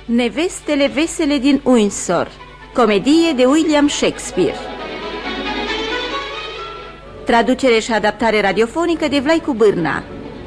Nevestele vesele din Windsor, comedie de William Shakespeare. Traducere și adaptare radiofonică de Vlaicu Bârna.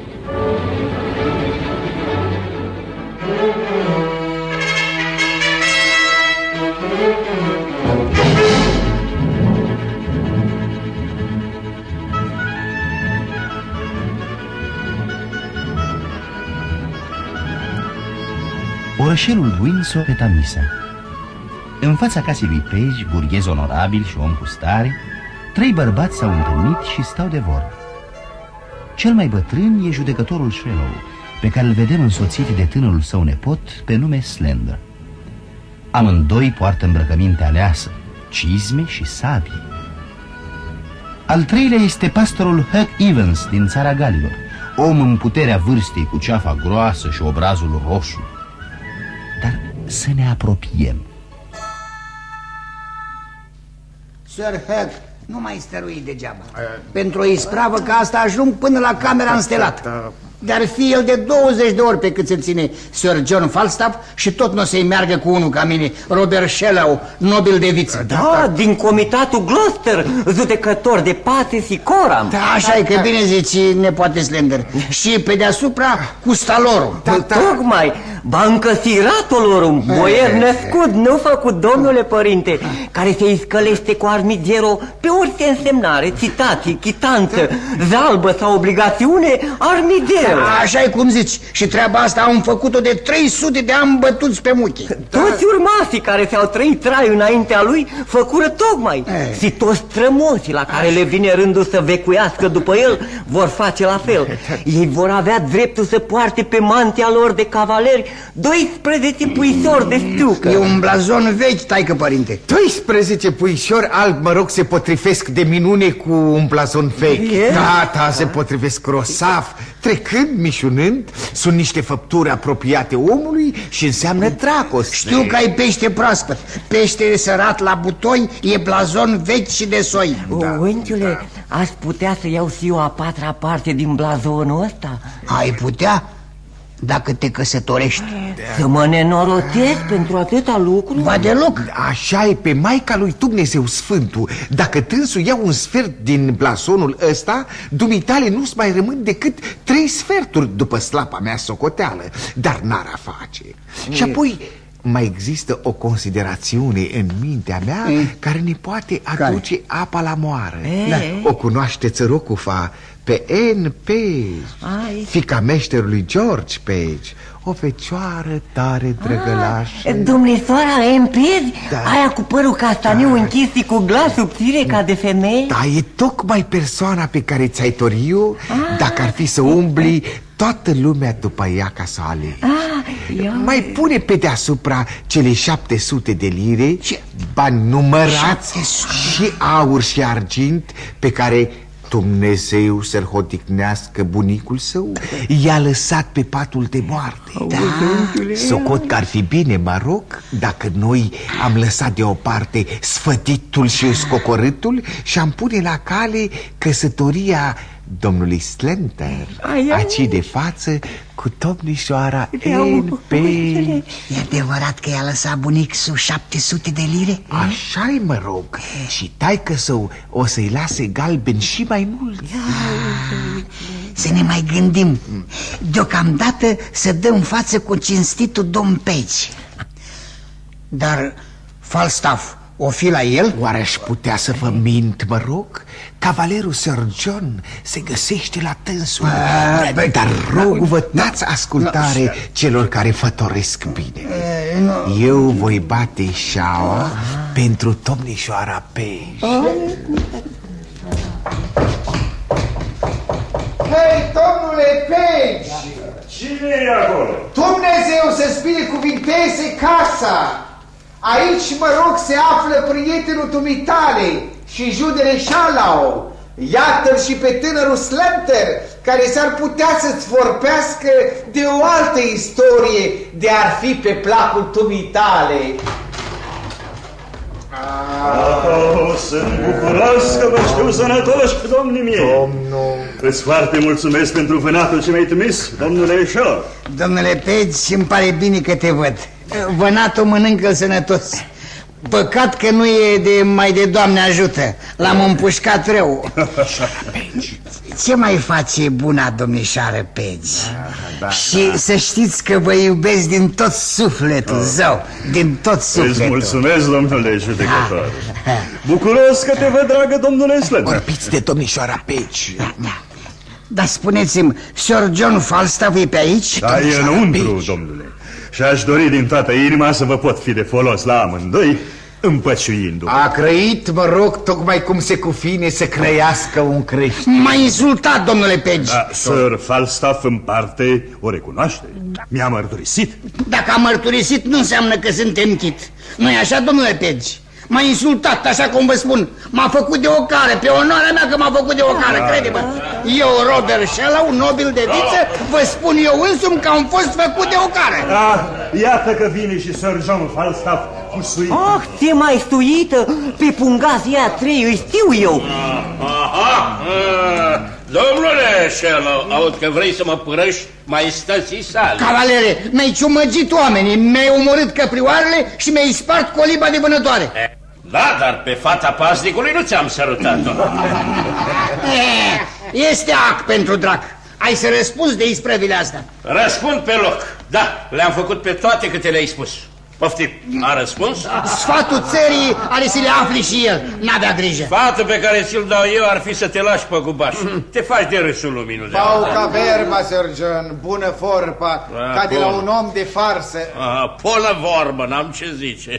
Orășelul Windsor pe Tamisa. În fața casei lui Page, burghez onorabil și om cu stare, 3 bărbați s-au întâlnit și stau de vorbă. Cel mai bătrân e judecătorul Shallow, pe care îl vedem însoțit de tânărul său nepot pe nume Slender. Amândoi poartă îmbrăcăminte aleasă, cizme și sabii. Al treilea este pastorul Huck Evans din țara Galilor, om în puterea vârstei cu ceafa groasă și obrazul roșu. Dar să ne apropiem. Sir Huck, nu mai stărui degeaba. Pentru o ispravă ca asta ajung până la camera înstelată. Dar fi el de 20 de ori pe cât se ține Sir John Falstaff și tot nu o să-i meargă cu unul ca mine, Robert Shallow, nobil de viță. Da, din comitatul Gloucester, judecător de pace și coram. Da, așa e, că bine zici, nepoate Slender. Și pe deasupra cu stalorul. Tocmai, bancă siratolorum, boier născut, nu făcut, domnule părinte, care se iscălește cu armigero pe orice însemnare, citație, chitanță, zalbă sau obligațiune, armigero. Așa e cum zici, și treaba asta am făcut-o de 300 de ani bătuți pe muche. Toți urmașii care și-au trăit traiul înaintea lui făcură tocmai. Și toți strămoșii la care le vine rândul să vecuiască după el vor face la fel. Ei vor avea dreptul să poarte pe mantia lor de cavaleri 12 puișori de știucă. E un blazon vechi, taică părinte. 12 puișori albi, mă rog, se potrivesc de minune cu un blazon vechi. Da, se potrivesc grosav. Trecând, mișunând, sunt niște făpturi apropiate omului și înseamnă dragoste. Știu că ai pește proaspăt. Pește sărat la butoi e blazon vechi și de soi. Unchiule, aș putea să iau și eu a 4-a parte din blazonul ăsta? Ai putea? Dacă te căsătorești. Să mă nenorotesc pentru atâta lucru? Va deloc. Așa e, pe Maica lui Dumnezeu Sfântul. Dacă tânsul ia un sfert din blasonul ăsta, dumitale nu-ți mai rămân decât 3 sferturi după slapa mea socoteală. Dar n-ar a face. Și apoi mai există o considerațiune în mintea mea care ne poate aduce apa la moară. O cunoaște țărocufa pe Anne Page, fiica meșterului George Page, o fecioară tare drăgălașă. Domnișoara Anne Page? Aia cu părul castaniu închis și cu glas subțire ca de femeie? Da, e tocmai persoana pe care ți-ai tori-o dacă ar fi să umbli toată lumea după ea ca să o alegi. Mai pune pe deasupra cele 700 de lire, bani numărați și aur și argint pe care Dumnezeu să-l hodicnească bunicul său i-a lăsat pe patul de moarte. Socot că ar fi bine, mă rog, dacă noi am lăsat deoparte sfătitul și scocorâtul și am pune la cale căsătoria domnului Slender, aci de față, cu domnișoara Anne Page. E adevărat că i-a lăsat bunicul 700 de lire? Așa-i, mă rog. Și taică-său o să-i lase galben și mai mult. Să ne mai gândim. Deocamdată să dăm față cu cinstitul domn Page. Dar Falstaff o fi la el? Oare aș putea să vă mint, mă rog? Cavalerul Sir John se găsește la tânsul. Dar rog-vă, dați ascultare celor care fătoresc bine. Eu voi bate șaua pentru domnișoara Page. Hei, domnule Page! Cine e acolo? Dumnezeu să-ți binecuvinteze casa! Aici, mă rog, se află prietenul dumitale și judele Shallow. Iată-l și pe tânărul Slender, care s-ar putea să-ți vorbească de o altă istorie de ar fi pe placul dumitale. Să-mi bucurați că vă știu sănătoși, domnii mie. Domnul... Îți foarte mulțumesc pentru vânatul ce mi-ai trimis, domnule Shaw. Domnule Page, îmi pare bine că te văd. Vânatul mănâncă-l sănătos. Păcat că nu e mai de Doamne ajută. L-am împușcat rău. Ce mai face buna domnișoară Pegi? Și să știți că vă iubesc din tot sufletul, zău, din tot sufletul. Îți mulțumesc, domnule judecător. Bucuros că te văd, dragă domnule Slender. Vorbiți de domnișoara Pegi. Dar spuneți-mi, Sir John Falstaff e pe aici? Da, e înăuntru, domnule. Și aș dori din toată inima să vă pot fi de folos la amândoi, împăciuindu-vă. A crăit, mă rog, tocmai cum se cuvine să crăiască un creștin. M-a insultat, domnule Pegi. Da, Sir Falstaff în parte o recunoaște. Mi-a mărturisit. Dacă a mărturisit, nu înseamnă că suntem chit. Nu-i așa, domnule Pegi? M-a insultat, așa cum vă spun. M-a făcut de ocare, pe onoarea mea că m-a făcut de ocare, crede-mă. Eu, Robert Shallow, nobil de viță, vă spun eu însumi că am fost făcut de ocare. Iată că vine și Sir John Falstaff cu suită. Ah, ce mai suită? Pe pungazii aia 3 îi știu eu. Domnule Shallow, aud că vrei să mă părăști maestății sale. Cavalere, mi-ai ciumăgit oamenii, mi-ai omorât căprioarele și mi-ai spart coliba de vânătoare. Da, dar pe fata pasnicului nu ți-am sărutat-o. Este ac pentru drac. Ai să răspunzi de isprăvile astea. Răspund pe loc. Da, le-am făcut pe toate câte le-ai spus. Poftim, a răspuns? Sfatul țării are să le afli și el. N-avea grijă. Sfatul pe care ți-l dau eu ar fi să te lași pe gubaș. Te faci de râsul luminul de Pauca verba, Sir John, bună vorba, ca de la un om de farsă. Bună vorbă, n-am ce zice.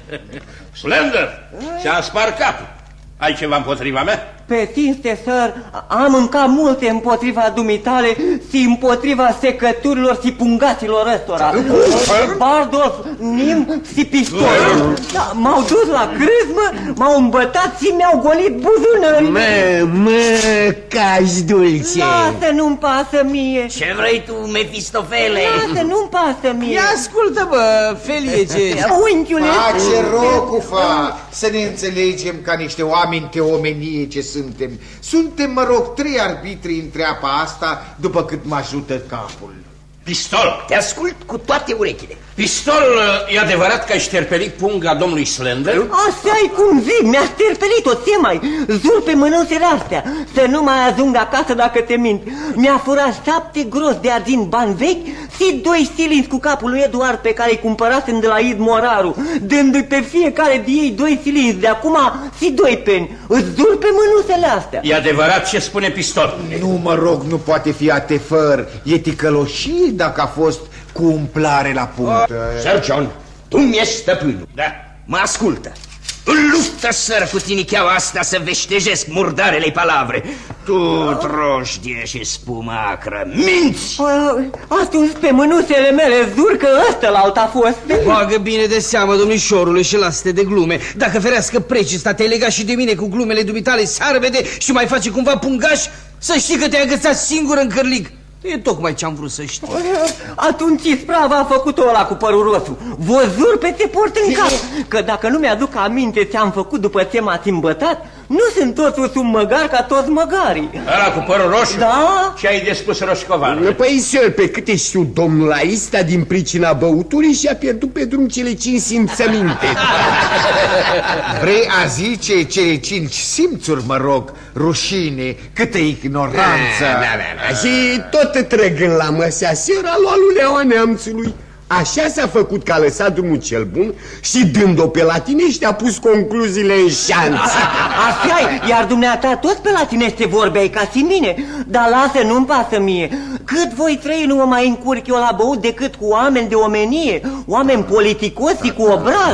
Slender, ți-am spart capul. Ai ceva împotriva mea? Pe cinste, sir, am încă multe împotriva dumitale și împotriva secăturilor și pungaților ăstora. Bardolf, nim și pistol. Da, m-au dus la crâzmă, m-au îmbătat și mi-au golit buzunările. Mă, cași dulce. Lasă, nu-mi pasă mie. Ce vrei tu, Mefistofele? Lasă, nu-mi pasă mie. Ia ascultă, bă, felie ce... Unchiule. Face rocufa, să ne înțelegem ca niște oameni de omenie ce suntem. Suntem, mă rog, 3 arbitri în treaba asta, după cât mă ajută capul. Pistol. Te ascult cu toate urechile. Pistol, e adevărat că ai șterpelit punga domnului Slender? Așa-i cum zic, mi-a șterpelit-o, ce mai? Zur pe mânuțele astea, să nu mai ajung acasă dacă te mint. Mi-a furat 7 gros de argint bani vechi și 2 silinți cu capul lui Eduard pe care îi cumpărasem de la Id Moraru, dându-i pe fiecare de ei 2 silinți, de acum și 2 peni. Îți zur pe mânuțele astea. E adevărat ce spune Pistol? Nu, mă rog, nu poate fi atefăr. E ticăloșie dacă a fost cu umplare la punct. Sir John, tu mi-ești stăpânul. Da. Mă ascultă. În luptă, săr, cu tinicheaua asta să veștejesc murdarele palavre. Tu, drojdie și spumă acră, minți! Atunci pe mânuțele mele zur că ăsta-l-alt a fost. Bagă bine de seamă, domnișorule, și lasă-te de glume. Dacă ferească precista, te-ai legat și de mine cu glumele dumitale sarbede și mai face cumva pungaș, să știi că te-ai agățat singur în cârlig. E tocmai ce-am vrut să știi. Atunci isprava a făcut-o ăla cu părul roșu. Vă zur pe te port în cap. Că dacă nu mi-aduc aminte ce-am făcut după ce m-ați îmbătat, nu sunt toți un măgar ca toți măgarii. Ăla cu părul roșu? Da? Ce ai de spus, Roșcovan? Păi, sir, pe câte știu, domnul Aista, din pricina băuturii, și-a pierdut pe drum cele 5 simțăminte. Vrei a zice cele 5 simțuri, mă rog, rușine, câtă ignoranță. Da. Și tot trăgând la măsea, sir, a luat luleaua neamțului. Așa s-a făcut că a lăsat drumul cel bun și dând-o pe latinești a pus concluziile în șanță. Așa-i, iar dumneata toți pe latinește vorbeai ca și mine. Dar lasă, nu-mi pasă mie. Cât voi trăi nu mă mai încurc eu la băut decât cu oameni de omenie, oameni politicoși și cu obraz.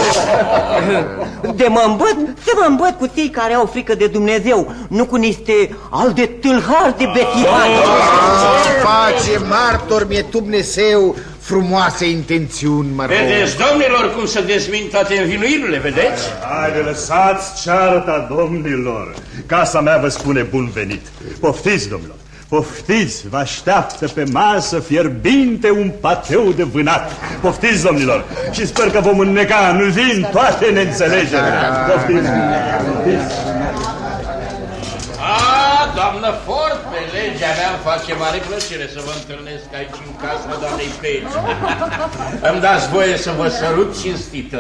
De mă îmbăt, să mă îmbăt cu cei care au frică de Dumnezeu, nu cu niște al de tâlhari de betihani. Face martor mi-e Dumnezeu frumoase intențiuni, mă rog. Vedeți, domnilor, cum să dezmin toate învinuirile, vedeți? Haide, lăsați cearta, domnilor. Casa mea vă spune bun venit. Poftiți, domnilor, poftiți, vă așteaptă pe masă fierbinte un pateu de vânat. Poftiți, domnilor, și sper că vom înneca în vin toate neînțelegerile. Poftiți. Doamnă Fortele, Legea mea îmi face mare plăcere să vă întâlnesc aici în casa doamnei Page. Îmi dați voie să vă sărut cinstită.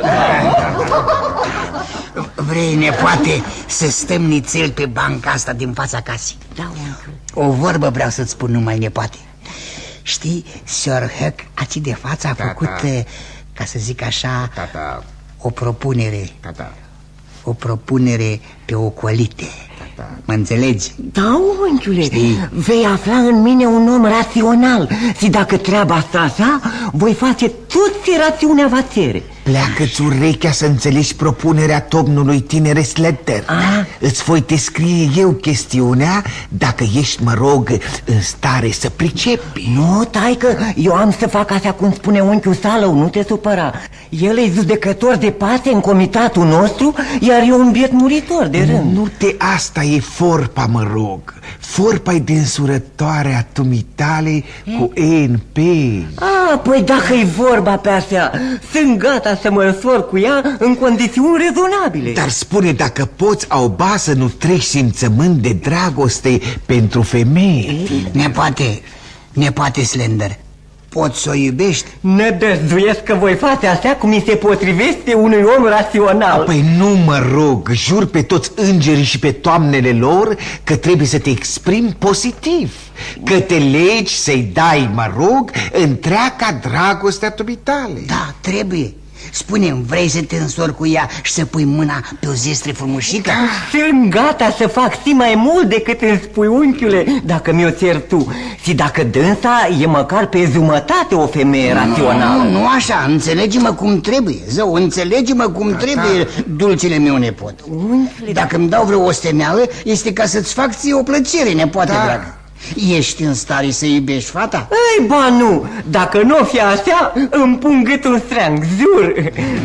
Vrei, nepoate, să stăm nițel pe banca asta din fața casei? Da, o vorbă vreau să-ți spun numai, nepoate. Știi, Sir Huck, aici de față a făcut, ca să zic așa, o propunere. O propunere pe ocolite. Mă înțelegi? Da, unchiule, vei afla în mine un om rațional. Și dacă treaba asta așa, voi face tot ce rațiunea va cere. Pleacă-ți urechea să înțelegi propunerea domnului tinere Slender. Îți voi descrie eu chestiunea, dacă ești, mă rog, în stare să pricepi. Nu, taică, eu am să fac așa cum spune unchiul Salău, nu te supăra. El e judecător de pace în comitatul nostru, iar eu un biet muritor de rând. Nu te asta e forpa, mă rog. Forpa e dinsurătoarea tumitale cu E.N.P. Păi dacă e vorba pe astea, sunt gata să mă însor cu ea în condiții rezonabile. Dar spune, dacă poți, Auba, să nu treci simțământ de dragoste pentru femeie. Nepoate Slender, poți să o iubești? Ne dezduiesc că voi face așa cum mi se potrivește unui om rațional. Păi nu, mă rog, jur pe toți îngerii și pe toamnele lor că trebuie să te exprimi pozitiv, că te legi să-i dai, mă rog, întreaga dragostea dumitale. Da, trebuie. Spune-mi, vrei să te însori cu ea și să pui mâna pe o zestre frumușică? Sunt gata să fac și mai mult decât îmi spui, unchiule, dacă mi-o cer tu. Și dacă dânsa e măcar pe jumătate o femeie rațională. Nu așa, înțelegi-mă cum trebuie, zău, înțelegi-mă cum trebuie, dulcele meu nepot. Dacă îmi dau vreo osteneală, este ca să-ți fac ție o plăcere, nepoate dragă. Ești în stare să iubești fata? Ei, ba nu, dacă nu o fi așa, îmi pun gâtul streang, jur.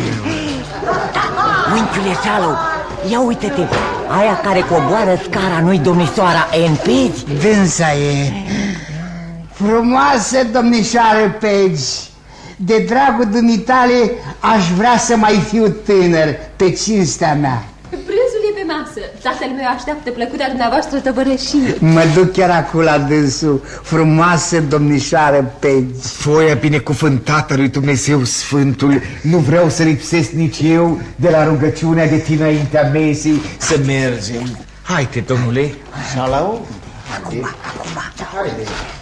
Unchiule Salău, ia uite-te, aia care coboară scara nu-i domnișoara N.P. Dânsa e. Frumoasă domnișoară Page, de dragul dumitale aș vrea să mai fiu tânăr, pe cinstea mea. Prânzul e pe masă. Tatăl meu așteaptă plăcuta dumneavoastră tăvărășie. Mă duc chiar acum la dânsul. Frumoasă domnișoară Page. Foia binecuvântată lui Dumnezeu Sfântul, nu vreau să lipsesc nici eu de la rugăciunea de dinaintea mesei. Să mergem. Haide, domnule. Salău. Acum. Haide.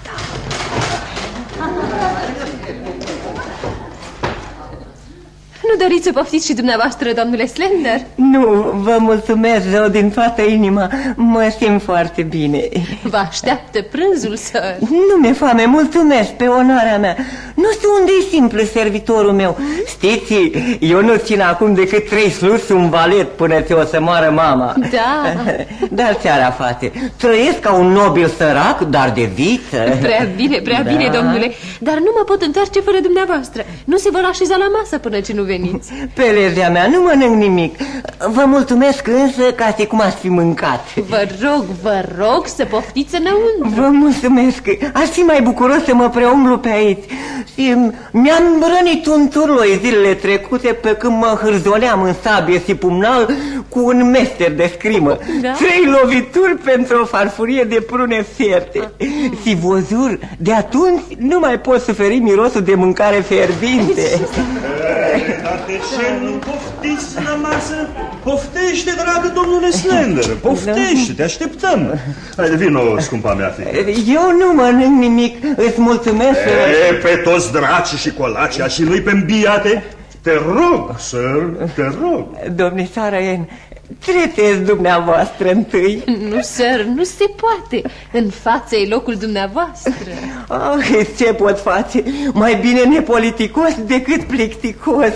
Nu doriți să poftiți și dumneavoastră, domnule Slender? Nu, vă mulțumesc rău din toată inima. Mă simt foarte bine. Vă așteaptă prânzul, sir. Nu mi-e foame, mulțumesc pe onoarea mea. Nu știu unde e simplu servitorul meu. Știți, eu nu țin acum decât 3 sluși, un valet până ce o să moară mama. Da. Dar ți-ara, fate, trăiesc ca un nobil sărac, dar de viță. Prea bine, domnule. Dar nu mă pot întoarce fără dumneavoastră. Nu se vor așeza la masă până ce nu veniți. Pe legea mea, nu mănânc nimic. Vă mulțumesc însă ca și cum ați fi mâncat. Vă rog să poftiți înăuntru. Vă mulțumesc. Aș fi mai bucuros să mă preomblu pe aici. Și mi-am rănit un turloi zilele trecute pe când mă hârzoleam în sabie și pumnal cu un mester de scrimă. Da? 3 lovituri pentru o farfurie de prune fierte. Și vă jur, de atunci nu mai pot suferi mirosul de mâncare fierbinte. Dar de ce nu poftiți la masă? Poftește, dragă domnule Slender, poftește, te așteptăm. Haide, vino, scumpa mea fică. Eu nu mănânc nimic, îți mulțumesc. Pe toți dracii și colacii și nu-i pe îmbiate. Te rog, sir, te rog. Domnișoară N, tretezi dumneavoastră întâi. Nu, sir, nu se poate. În față e locul dumneavoastră. Ce pot face? Mai bine nepoliticos decât plicticos.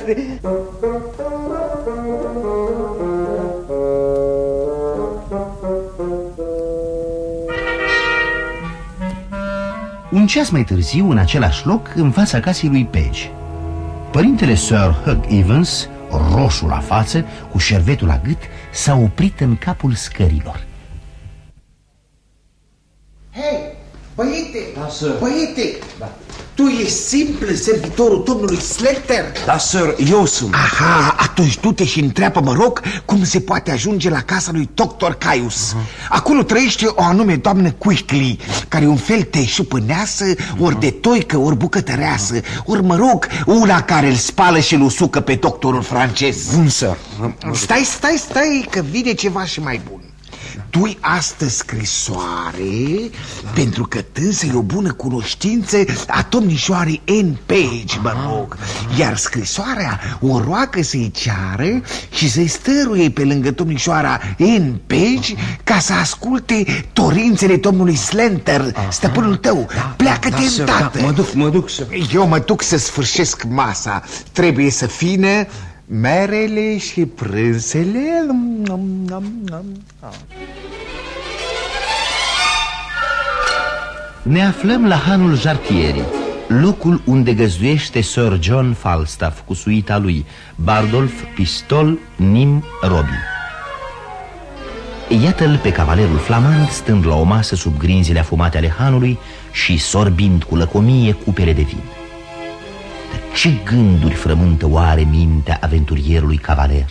Un ceas mai târziu, în același loc, în fața casei lui Page, părintele Sir Huck Evans, roșu la față, cu șervetul la gât, s-a oprit în capul scărilor. Hei, băiete, da, sir. Băiete, tu Tu ești simplu servitorul domnului Slenter? Da, sir, eu sunt. Aha, atunci du-te și întreabă, mă rog, cum se poate ajunge la casa lui Dr. Caius. Acolo trăiește o anume doamnă Quickly, care e un fel teșupâneasă, ori de toică, ori bucătăreasă, ori, mă rog, una care îl spală și îl usucă pe doctorul francez. Bun, sir. Stai, că vine ceva și mai bun. Du-i astă scrisoare, pentru că tânsa e o bună cunoștință a domnișoarei N. Page, mă rog. Iar scrisoarea o roagă să-i ceară și să-i stăruie pe lângă domnișoara N. Page ca să asculte dorințele domnului Slenter, stăpânul tău. Pleacă-te îndată. Mă duc. Eu mă duc să sfârșesc masa. Trebuie să fină merele și prânzele. Ne aflăm la hanul Jartieri, locul unde găzduiește Sir John Falstaff cu suita lui, Bardolph, Pistol, Nim, Robbie. Iată-l pe cavalerul flamand stând la o masă sub grinzile afumate ale hanului și sorbind cu lăcomie cupele de vin. Dar ce gânduri frământă oare mintea aventurierului cavaler?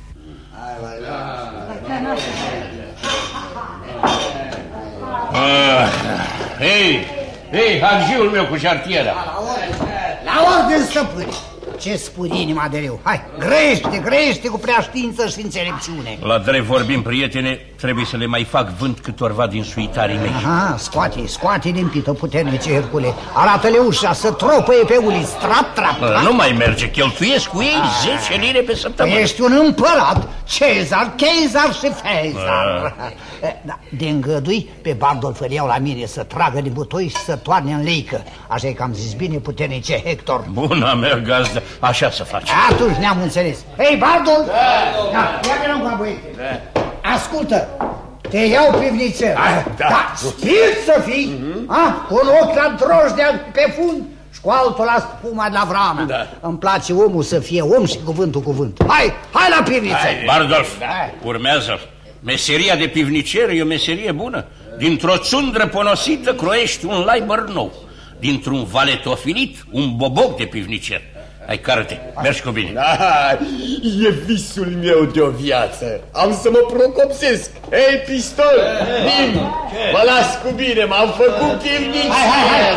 Hei, hanjiul meu cu jartiera. La ordine, stăpâne. Ce spune inima de reu? Hai, grăiește cu prea știință și înțelepciune. La drept vorbim, prietene, trebuie să le mai fac vânt câtorva din suitarii mei. Aha, scoate din pită puternice, Hercule. Arată-le ușa să tropăie pe uliți, trap. Nu mai merge, cheltuiesc cu ei 10 lire pe săptămână. Ești un împărat, Cezar și Fezar. Da, de îngădui pe Bardolph îl iau la mine să tragă din butoi și să toarne în leică. Așa e că am zis bine, puternice Hector. Buna mea gazdă, așa să faci. Atunci ne-am înțeles. Hei, Bardolph! Da, ia-te la băiete. Ascultă, te iau pivniță. Da, spirit să fii, cu un ochi la drojdea pe fund și cu altul la spuma de la vramă. Îmi place omul să fie om și cuvântul cuvânt. Hai la pivniță. Bardolph, urmează. Meseria de pivnicer e o meserie bună. Dintr-o țundră ponosită croiești un laibăr nou. Dintr-un valetofilit, un boboc de pivnicer. Hai, cară-te, mergi cu bine. E visul meu de o viață. Am să mă procopsesc. Ei, Pistol, Nim, mă las cu bine, m-am făcut pivnicer.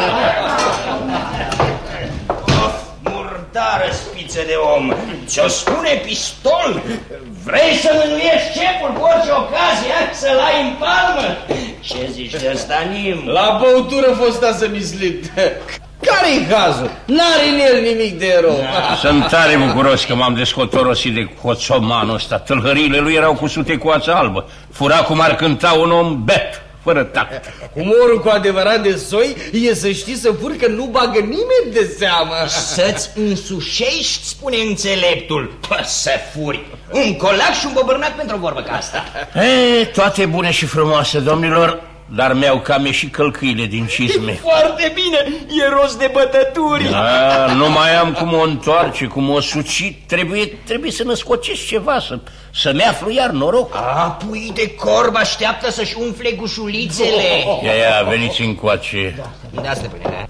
Murdară spiță de om. Ce-o spune Pistol? Vrei să mânuiești șeful cu orice ocazie, să-l ai în palmă? Ce zici de ăsta, Nim? La băutură fosta să mislit. Care-i cazul? N-are în el nimic de erou. Sunt tare bucuros că m-am descotorosit de coțomanul ăsta. Tâlhăriile lui erau cusute cu ață albă. Fura cum ar cânta un om bet, fără tact. Umorul cu adevărat de soi e să știi să furi că nu bagă nimeni de seamă. Să-ți însușești, spune înțeleptul. Pă, să furi. Un colac și un bobârnac pentru o vorbă ca asta. Toate bune și frumoase, domnilor, dar mi-au cam ieșit călcâile din cizme. Foarte bine, e rost de bătături. Da, nu mai am cum o întoarce, cum o suci. Trebuie să născocesc ceva, să-mi aflu iar noroc. Pui de corb așteaptă să-și umfle gușulițele. Ia, veniți încoace. Da, stăpâne.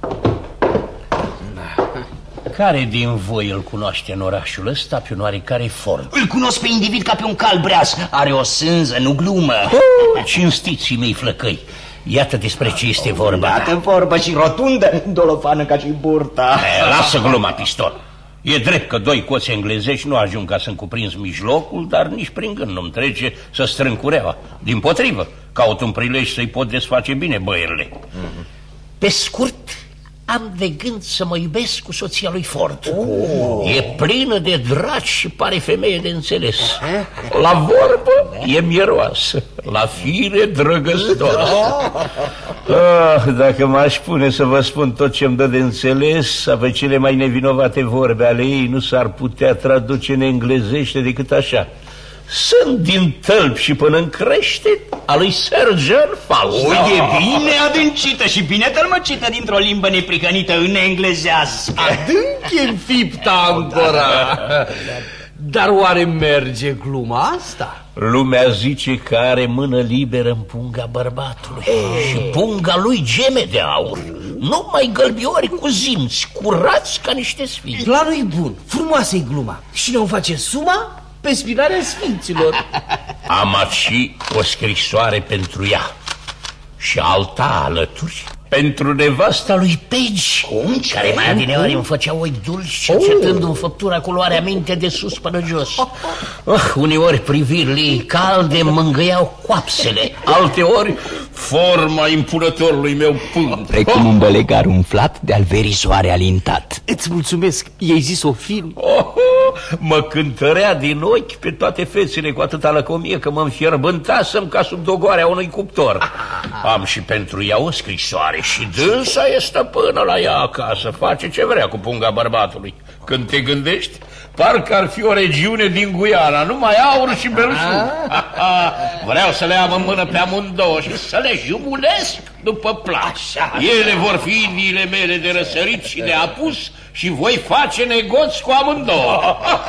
Care din voi îl cunoaște în orașul ăsta pe un oarecare Ford? Îl cunosc pe individ ca pe un cal breaz. Are o sânză, nu glumă. Cinstiții mei flăcăi, iată despre ce este vorba. Iată vorbă și rotundă, dolofană ca și burta. Lasă gluma, Pistol. E drept că doi coți englezești nu ajung ca să-mi cuprins mijlocul, dar nici prin gând nu-mi trece să strâng cureaua. Dimpotrivă, caut un prilej să-i pot desface bine băierile. Pe scurt, am de gând să mă iubesc cu soția lui Ford. E plină de dragi și pare femeie de înțeles. La vorbă e mieroasă, la fire drăgăstoare. Dacă m-aș pune să vă spun tot ce-mi dă de înțeles, pe cele mai nevinovate vorbe ale ei nu s-ar putea traduce în englezește decât așa: sunt din tălpi și până în crește a lui Sir John Falstaff. E bine adâncită și bine tălmăcită dintr-o limbă neprihănită în englezească. Adânc înfipta ancora. Dar oare merge gluma asta? Lumea zice că are mână liberă în punga bărbatului și punga lui geme de aur. Numai gălbiori cu zimți, curați ca niște sfinți. Planul e bun, frumoasă-i gluma. Și ne-o face suma pe spinarea sfinților. Am și o scrisoare pentru ea și alta alături pentru nevasta lui Page. Cum? Care mai adineori îmi făcea oi dulci, cercetându-mi făptura cu luarea minte de sus până jos. Uneori privirile ei calde mângâiau coapsele, alteori forma impunătorului meu pânt. Precum un bălegar umflat de-al verii soare alintat. Îți mulțumesc, i-ai zis o film. Mă cântărea din ochi pe toate fețele cu atâta lăcomie că mă înfierbântasem ca sub dogoarea unui cuptor. Am și pentru ea o scrisoare și dânsa e stăpână la ea acasă, face ce vrea cu punga bărbatului. Când te gândești, parcă ar fi o regiune din Guiana, numai aur și belșug. Vreau să le am în mână pe amândouă și să le jumulesc după plac. Ele vor fi indiile mele de răsărit și de apus și voi face negoți cu amândouă.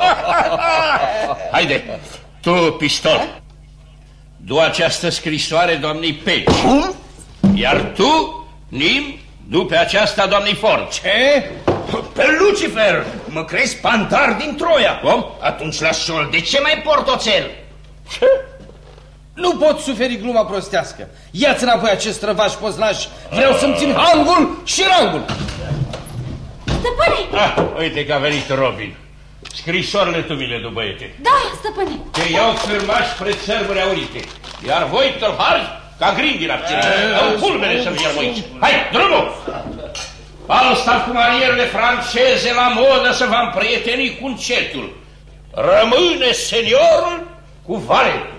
Haide, tu, Pistol, du această scrisoare doamnei Page. Cum? Iar tu, Nim, du pe aceasta doamnei Ford. Ce? Pe Lucifer! Mă crezi pantar din Troia? Cum? Atunci la sol, de ce mai port oțel? Ce? Nu pot suferi gluma prostească. Ia-ți înapoi acest răvaș poznaș. Vreau să-mi țin hangul și rangul. Stăpâne! Uite că a venit Robin. Scrisorile tu mi le du, băiete. Da, stăpâne. Te iau țărmași spre țărmuri aurite. Iar voi, tălhari, ca grindi la pțire. În culmele să-mi iermoiți. Hai, drumul! Falstaff cu manierele franceze la modă să v-am prietenit cu încetul. Rămâne seniorul cu valentul.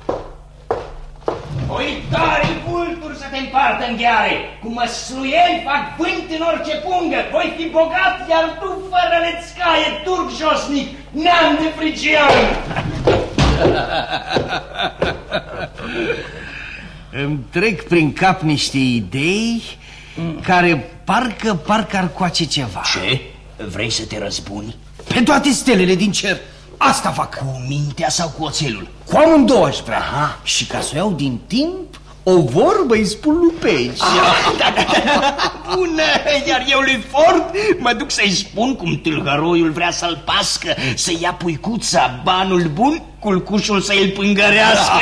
Oitarii vulturi să te împartă în gheare. Cu măsluieli fac vânt în orice pungă. Voi fi bogat, iar tu fără lețcaie, turc josnic, neam de frigian. Îmi trec prin cap niște idei care parcă ar coace ceva. Ce? Vrei să te răzbuni? Pe toate stelele din cer. Asta fac. Cu mintea sau cu oțelul? Cu amândouă aș vrea. Aha. Și ca să o iau din timp, o vorbă îi spun lui Page. Bună! Iar eu lui Ford mă duc să-i spun cum tâlhăroiul vrea să-l pască, să ia puicuța, banul bun, culcușul să îl pângărească.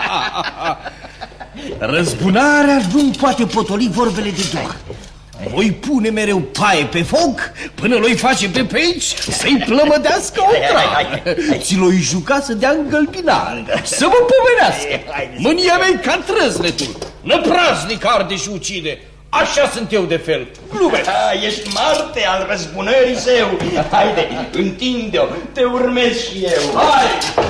Răzbunarea nu poate potoli vorbele de două. Voi pune mereu paie pe foc până l-o face pe Page să-i plămădească o travă. Ți-l-o-i juca să dea îngălbinare, să mă pomenească. Mânia mea ca trăznetul. Năpraznic arde și ucide. Așa sunt eu de fel. Lume. Ești Marte al răzbunării zeu. Haide, întinde-o, te urmez și eu. Hai!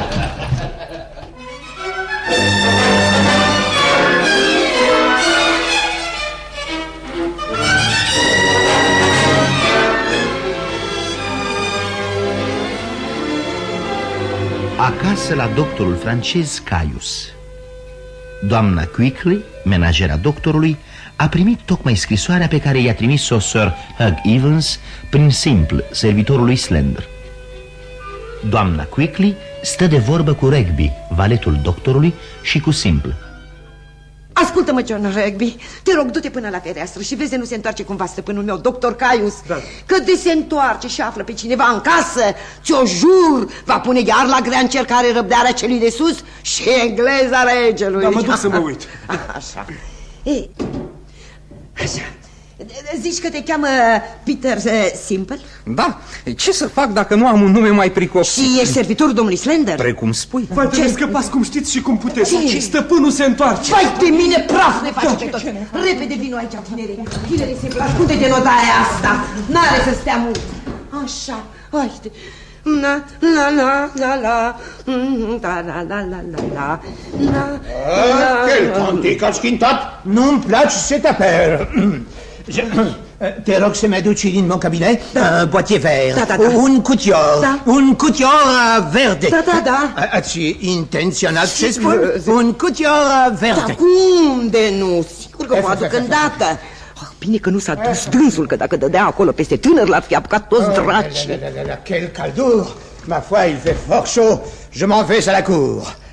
Acasă la doctorul francez Caius. Doamna Quickly, menajera doctorului, a primit tocmai scrisoarea pe care i-a trimis-o Sir Hugh Evans prin Simple, servitorul lui Slender. Doamna Quickly stă de vorbă cu Rugby, valetul doctorului, și cu Simple. Ascultă-mă, John Rugby, te rog, du-te până la fereastră și vezi de nu se întoarce cumva stăpânul meu, doctor Caius. Da. Că de se întoarce și află pe cineva în casă, ți-o jur, va pune iar la grea încercare răbdarea celui de sus și engleza regelui. Da, mă duc să mă uit. Așa. Ei, așa. Zici că te cheamă Peter Simple? Da, ce să fac dacă nu am un nume mai pricopsit? Și ești servitorul domnului Slender? Precum spui. Ce? Scăpați cum știți și cum puteți. Și stăpânul se întoarce. Vai de mine, praf ne face pe toți. Repede vino aici, tinere. Tinere Simple, ascultă-te notaia asta. N-are să stea mult. Așa, haide. La la la la la la la la la la. Quel cantic ați cântat? Nu-mi place cet appel. Te rog să-mi aduci din mon cabinet un boîtier vert, un cutior, un cutior verde. Da. Ați intenționat ce spun? Un cutior verde. Dar cum de nu? Sigur că o aduc îndată. Bine că nu s-a dus dânsul, că dacă dădea acolo peste tânăr l-ar fi apucat toți draci. Quel caldour! Ma foi, il fait fort chaud. Je m'en vais à la cour.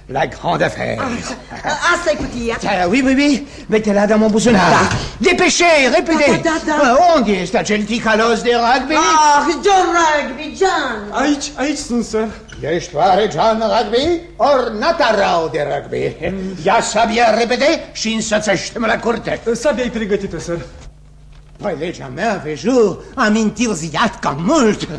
La grande affaire. Asta e cutia. Oui, oui, oui. Mettez-la dans mon buzunar. Da. Dépêchez, répétez. Da. Unde este acel ticalos de rugby? John Rugby, John. Aici sunt, sir. Ești oare John Rugby? Or Natarau de rugby? Ia sabia repede și însățește-mă la curte. Sabia e pregătită, sir. Păi, legea mea, Vejur, am întârziat cam mult.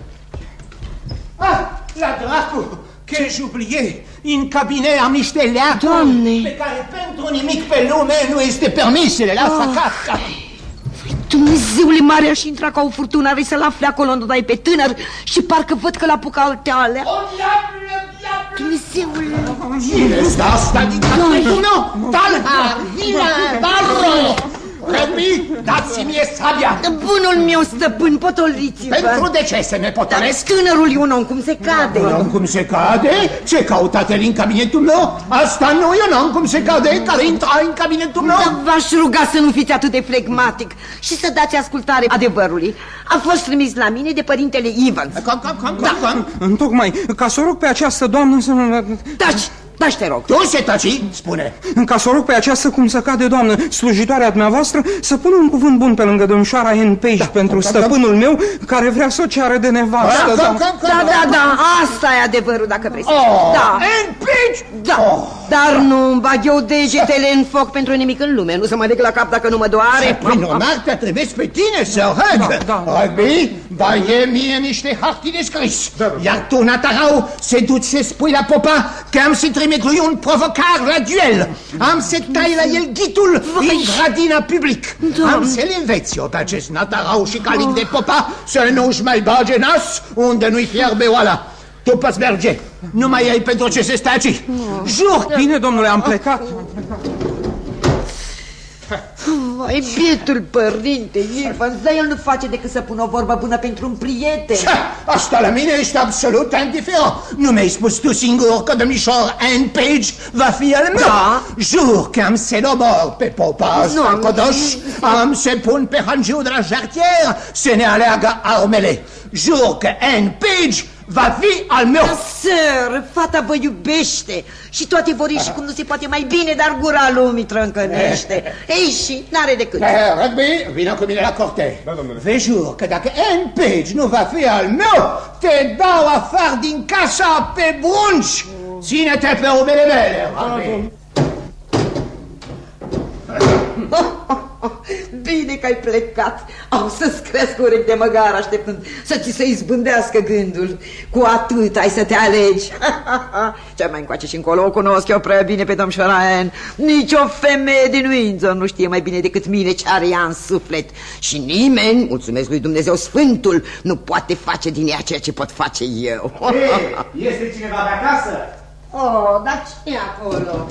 La dracu! Que j'oublié! În cabinet am niște leacuri, Doamne, pe care pentru nimic pe lume nu este permis să le lasă acasă. Dumnezeule mare, aș intra ca o furtună, are să-l afle acolo unde dai pe tânăr și parcă văd că l-a apucat alte alea. Dumnezeule! Cine este asta din capul meu? Talhar, vine, Barro! Rugby, dați-mi sabia! Bunul meu stăpân, potoliți-vă! Pentru de ce să ne potolesc? Tânărul e un om cum se cade. Un om cum se cade? Ce cautate în cabinetul meu? Asta nu e un om cum se cade care intra în cabinetul meu? V-aș ruga să nu fiți atât de flegmatic și să dați ascultare adevărului. A fost trimis la mine de părintele Evans. Cum? Întocmai, ca să o rog pe această doamnă să... Taci, te rog. Tu se taci? Spune. Ca să o rog pe această cum să cade, doamnă, slujitoarea dumneavoastră, să pună un cuvânt bun pe lângă domnișoara Anne Page pentru stăpânul meu, care vrea să o ceară de nevastă. Da, asta e adevărul, dacă vrei. Da. Anne Page? Da. Dar nu-mi bag eu degetele în foc pentru nimic în lume. Nu să mă leg la cap dacă nu mă doare. Minunat, te trebuie pe tine, Sir Hug. Rugby, daie mie niște hârtii de scris. Iar tu, Natarau, se duci să spui la popa că am să trimit lui un provocar la duel. Am să tai la el ghitul în gradina public. Am să-l înveți eu pe acest Natarau și calic de popa să nu-și mai bage nas unde nu-i fierbe oala. Tu poți merge. Nu mai ai pentru ce să stai aici. Jur! Bine, domnule, am plecat. Vai, bietul părinte Evans, dar el nu face decât să pună o vorbă bună pentru un prieten. Asta la mine este absolut indiferent. Nu mi-ai spus tu singur că domnișor Anne Page va fi al meu? Da. Jur că am să-l omor pe popa ăsta codoș, am să pun pe hangiul de la jartier să ne aleagă armele. Jur că Anne Page va fi al meu. Sir, fata vă iubește și toate vor ieși cum nu se poate mai bine, dar gura lumii trâncănește. Ei, și n-are decât. Rugby, vină cu mine la corte. Vei jur că dacă Anne Page nu va fi al meu, te dau afară din casa pe brunci. Ține-te pe urmele mele, Rugby. Bine că ai plecat. Au să-ți crească urechi de măgar așteptând să ți se izbândească gândul. Cu atât ai să te alegi. Ce mai încoace și încolo o cunosc eu prea bine pe domnișoara Anne. Nici o femeie din Windsor nu știe mai bine decât mine ce are ea în suflet. Și nimeni, mulțumesc lui Dumnezeu Sfântul, nu poate face din ea ceea ce pot face eu. Este cineva de acasă? Oh, dar ce e acolo?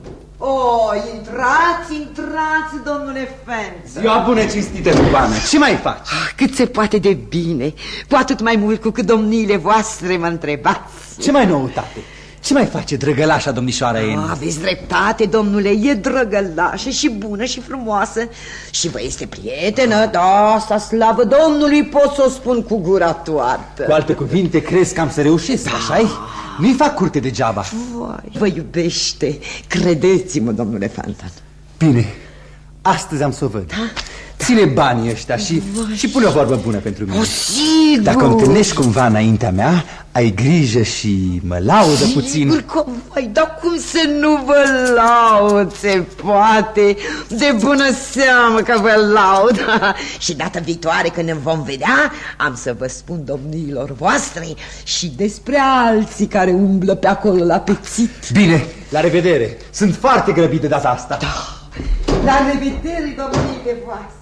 Intrați, domnule Fență. Ziua bună, cinstită Lubană, ce mai faci? Cât se poate de bine, cu atât mai mult cu cât domniile voastre mă întrebați. Ce mai noutate? Ce mai face drăgălașa domnișoara Anne? Aveți dreptate, domnule, e drăgălașă și bună și frumoasă. Și vă este prietenă, da, asta slavă Domnului, pot să o spun cu gura toată. Cu alte cuvinte, crezi că am să reușesc, așa-i? Nu-i fac curte degeaba. Vai, vă iubește, credeți-mă, domnule Fantan. Bine, astăzi am să o văd. Da? Ține banii ăștia și pune o vorbă bună pentru mine. Sigur. Dacă o întâlnești cumva înaintea mea, ai grijă și mă laudă puțin. Sigur că vai, dar cum să nu vă laud, se poate. De bună seamă că vă laud. Și data viitoare când ne vom vedea, am să vă spun domniilor voastre și despre alții care umblă pe acolo la pețit. Bine, la revedere. Sunt foarte grăbit de data asta. Da. La revedere, domniile voastre.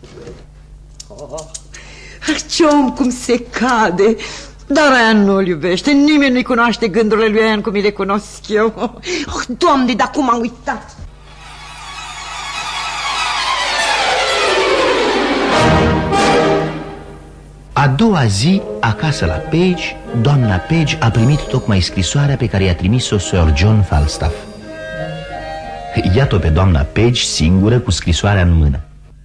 Ce om cum se cade. Dar Anne nu-l iubește. Nimeni nu-i cunoaște gândurile lui Anne cum le cunosc eu. Doamne, dar cum am uitat. A doua zi, acasă la Page, doamna Page a primit tocmai scrisoarea pe care i-a trimis-o Sir John Falstaff. Iată-o pe doamna Page singură cu scrisoarea în mână.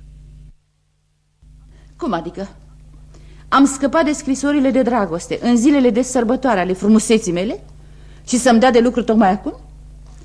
Cum adică? Am scăpat de scrisorile de dragoste în zilele de sărbătoare ale frumuseții mele și să-mi dea de lucru tocmai acum?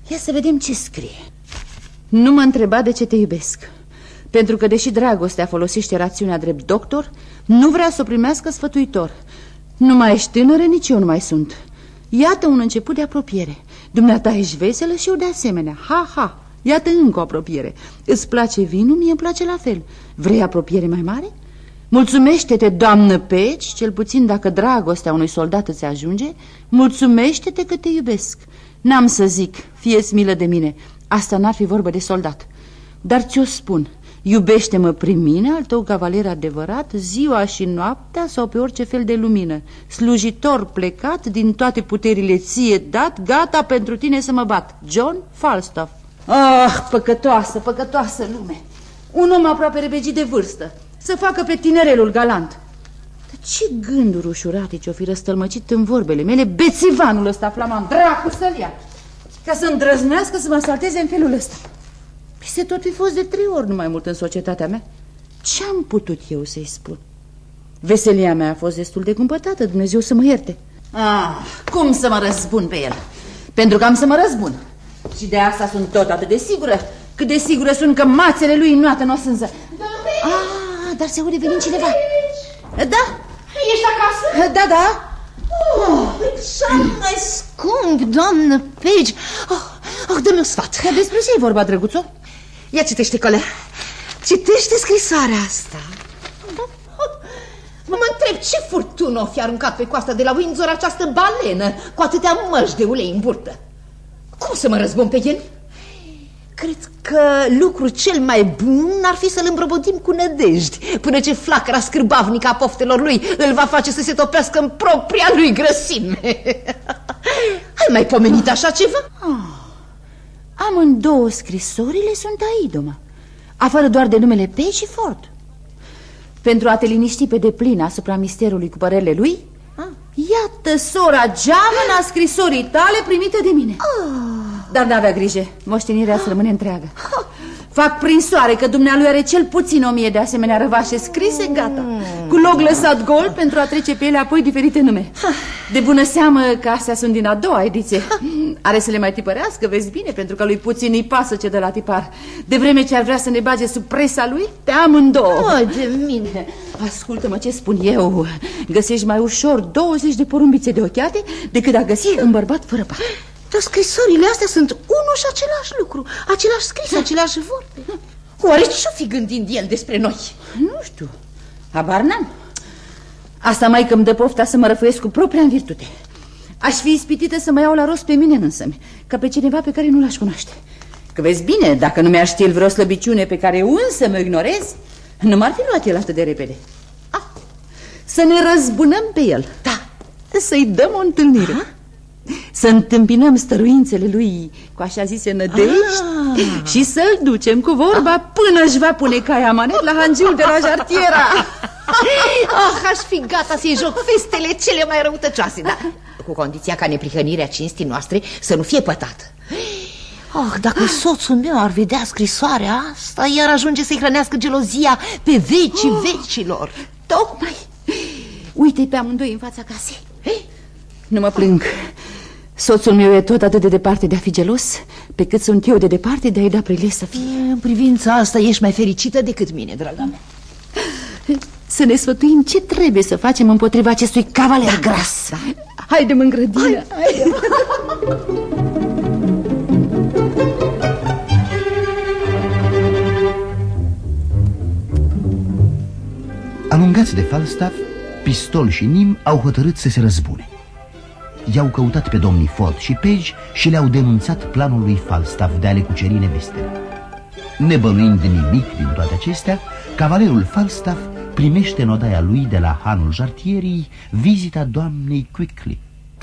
Ia să vedem ce scrie. Nu mă întreba de ce te iubesc, pentru că deși dragostea folosește rațiunea drept doctor, nu vrea să o primească sfătuitor. Nu mai ești tânără, nici eu nu mai sunt. Iată un început de apropiere. Dumneata ești veselă și eu de asemenea. Ha, ha, iată încă o apropiere. Îți place vinul, mie îmi place la fel. Vrei apropiere mai mare? Mulțumește-te, doamnă Page, cel puțin dacă dragostea unui soldat îți ajunge. Mulțumește-te că te iubesc. N-am să zic, fie-ți milă de mine. Asta n-ar fi vorbă de soldat. Dar ți-o spun, iubește-mă prin mine, al tău cavaler adevărat, ziua și noaptea sau pe orice fel de lumină, slujitor plecat, din toate puterile ție dat, gata pentru tine să mă bat. John Falstaff. Ah, păcătoasă, păcătoasă lume. Un om aproape rebegit de vârstă, să facă pe tinerelul galant. Dar ce gânduri ușurate ce-o fi răstălmăcit în vorbele mele bețivanul ăsta flamand, dracu să-l ia, ca să îndrăznească să mă asalteze în felul ăsta. Se tot fi fost de 3 ori nu mai mult în societatea mea. Ce-am putut eu să-i spun? Veselia mea a fost destul de cumpătată, Dumnezeu să mă ierte. Cum să mă răzbun pe el? Pentru că am să mă răzbun. Și de asta sunt tot atât de sigură. Cât de sigură sunt că mațele lui înnoată n-o sânză. Dar se aude venind cineva. Da? Ești acasă? Da, da. Cea mai scump, doamnă Page. Dă-mi un sfat. Despre ce e vorba, drăguțo? Ia citește, colea. Citește scrisoarea asta. Mă întreb ce furtună o fi aruncat pe coasta de la Windsor această balenă cu atâtea măști de ulei în burtă. Cum să mă răzbun pe el? Cred că lucrul cel mai bun ar fi să-l îmbrăbodim cu nădejdi, până ce flacăra scârbavnică a poftelor lui îl va face să se topească în propria lui grăsime. Ai mai pomenit așa ceva? Amândouă scrisorile sunt aidoma, afară doar de numele Page și Ford. Pentru a te liniști pe deplin asupra misterului cu părerile lui, iată sora geamănă a scrisorii tale primite de mine. Dar n-avea grijă, moștenirea să rămâne întreagă. Fac prin soare că dumnealui are cel puțin 1000 de asemenea răvașe scrise, gata, cu loc lăsat gol pentru a trece pe ele apoi diferite nume. De bună seamă că astea sunt din a doua ediție. Are să le mai tipărească, vezi bine, pentru că lui puțin îi pasă ce de la tipar, de vreme ce ar vrea să ne bage sub presa lui pe amândouă. De mine. Ascultă-mă ce spun eu. Găsești mai ușor 20 de porumbițe de ochiate decât a găsi un bărbat fără par. Dar scrisorile astea sunt unul și același lucru, același scris, același vorbe. Oare ce-o fi gândind el despre noi? Nu știu, habar n-am. Asta mai că îmi dă pofta să mă răfuiesc cu propria-mi virtute. Aș fi ispitită să mă iau la rost pe mine însămi, ca pe cineva pe care nu l-aș cunoaște. Că vezi bine, dacă nu mi-ar ști el vreo slăbiciune pe care eu însă mă ignorez, nu m-ar fi luat el atât de repede. Să ne răzbunăm pe el. Da. Să-i dăm o întâlnire. Să întâmpinăm stăruințele lui cu așa zise nădejdi și să-l ducem cu vorba până își va pune caia manet la hangiul de la Jartiera. Aș fi gata să-i joc festele cele mai răutăcioase, dar cu condiția ca neprihănirea cinstii noastre să nu fie pătată. Dacă soțul meu ar vedea scrisoarea asta, iar ajunge să-i hrănească gelozia pe vecii vecilor. Tocmai. Uite-i pe amândoi în fața casei. Nu mă plâng. Soțul meu e tot atât de departe de a fi gelos, pe cât sunt eu de departe de a-i da prilej să fie. În privința asta ești mai fericită decât mine, draga mea. Să ne sfătuim ce trebuie să facem împotriva acestui cavaler gras. Haide-mă în grădină. Haide-mă. Alungați de Falstaff, Pistol și Nim au hotărât să se răzbune. I-au căutat pe domnii Ford și Page și le-au denunțat planul lui Falstaff de a le cuceri nevestele. Nebănuind nimic din toate acestea, cavalerul Falstaff primește în odaia lui de la hanul Jartierii vizita doamnei Quickly.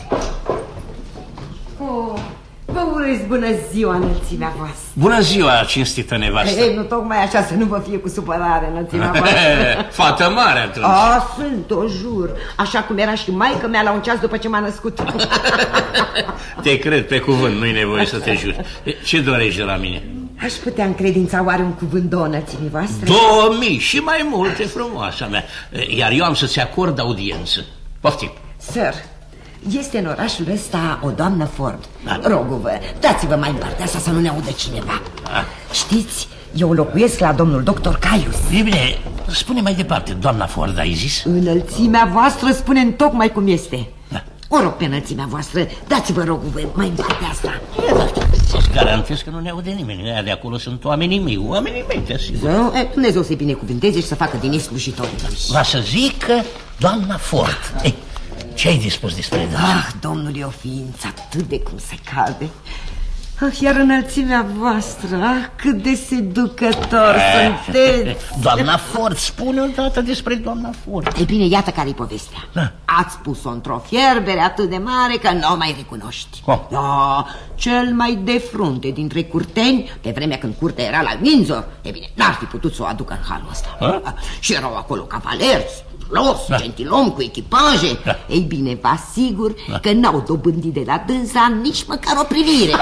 Vă urez bună ziua, înălțimea voastră. Bună ziua, cinstită nevastă. Nu tocmai așa, să nu vă fie cu supărare, înălțimea voastră. Fată mare atunci. Sunt, o jur. Așa cum era și maică mea la un ceas după ce m-a născut. Te cred pe cuvânt, nu-i nevoie să te juri. Ce dorești de la mine? Aș putea încredința oare un cuvânt două înălțimii voastre? 2000 și mai multe, frumoasa mea. Iar eu am să-ți acord audiență. Poftim. Sir, Este în orașul ăsta o doamnă Ford. Rog-vă, dați-vă mai în partea asta să nu ne audă cineva. Știți, eu locuiesc la domnul doctor Caius. E bine, spune mai departe, doamna Ford, ai zis? Înălțimea voastră spune tocmai cum este. O rog pe înălțimea voastră, dați-vă rogul mai în partea asta. Să-ți garantez că nu ne aude nimeni. Aia de acolo sunt oamenii mei, te asigur. Dumnezeu să-i binecuvânteze și să facă din ei slujitorii lui. Va să zic că doamna Ford. Ce ai dispus despre dânsa? Domnul e o ființă atât de cum se cade. Iar înălțimea voastră, cât de seducător sunteți. Doamna Ford, spune odată despre doamna Ford. Ei bine, iată care-i povestea. Ați pus-o într-o fierbere atât de mare că nu o mai recunoști. Cel mai de frunte dintre curteni, pe vremea când curtea era la Windsor, e bine, n-ar fi putut să o aducă în halul ăsta. Și erau acolo cavaleri, gentilom cu echipaje. Ei bine, vă asigur că n-au dobândit de la dânsa nici măcar o privire.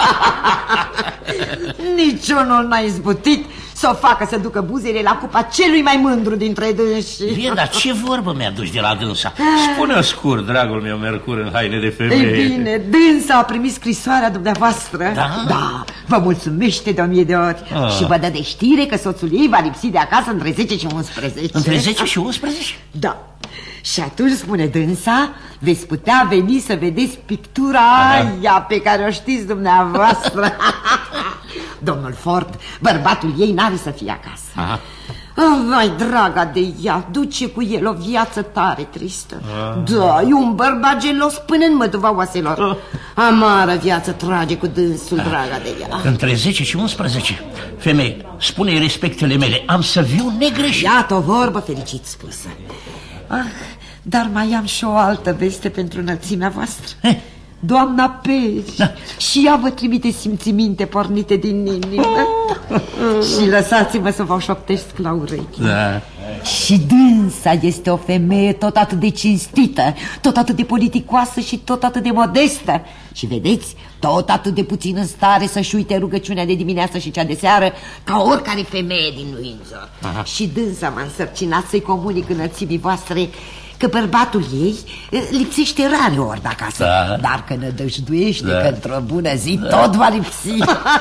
Niciunul n-a izbutit să o facă să ducă buzele la cupa celui mai mândru dintre dânsi. Bine, dar ce vorbă mi-aduci de la dânsa? Spune scurt, dragul meu Mercur în haine de femeie. Ei bine, dânsa a primit scrisoarea dumneavoastră. Da, vă mulțumește de 1000 de ori. Și vă dă de știre că soțul ei va lipsi de acasă între 10 și 11. Între 10 și 11? Da. Și atunci, spune dânsa, veți putea veni să vedeți pictura aia pe care o știți dumneavoastră. Domnul Ford, bărbatul ei n-are să fie acasă. Vai, draga de ea, duce cu el o viață tare tristă. Da, e un bărbat gelos până în măduva oaselor. Amară viață trage cu dânsul, draga de ea. Între 10 și 11. Femeie, spune-i respectele mele, am să viu negreșit. Iată o vorbă fericit spusă. Dar mai am și o altă veste pentru înălțimea voastră. Doamna Page. Și ea vă trimite simțiminte pornite din inimă. Și lăsați-mă să vă șoptesc la urechi. Și dânsa este o femeie tot atât de cinstită, tot atât de politicoasă și tot atât de modestă. Și vedeți, tot atât de puțin în stare să-și uite rugăciunea de dimineață și cea de seară ca oricare femeie din Windsor. Și dânsa m-a însărcinat să-i comunic înălțimii voastre că bărbatul ei lipsește rare ori de acasă, dar că nădăjduiește că într-o bună zi tot va lipsi.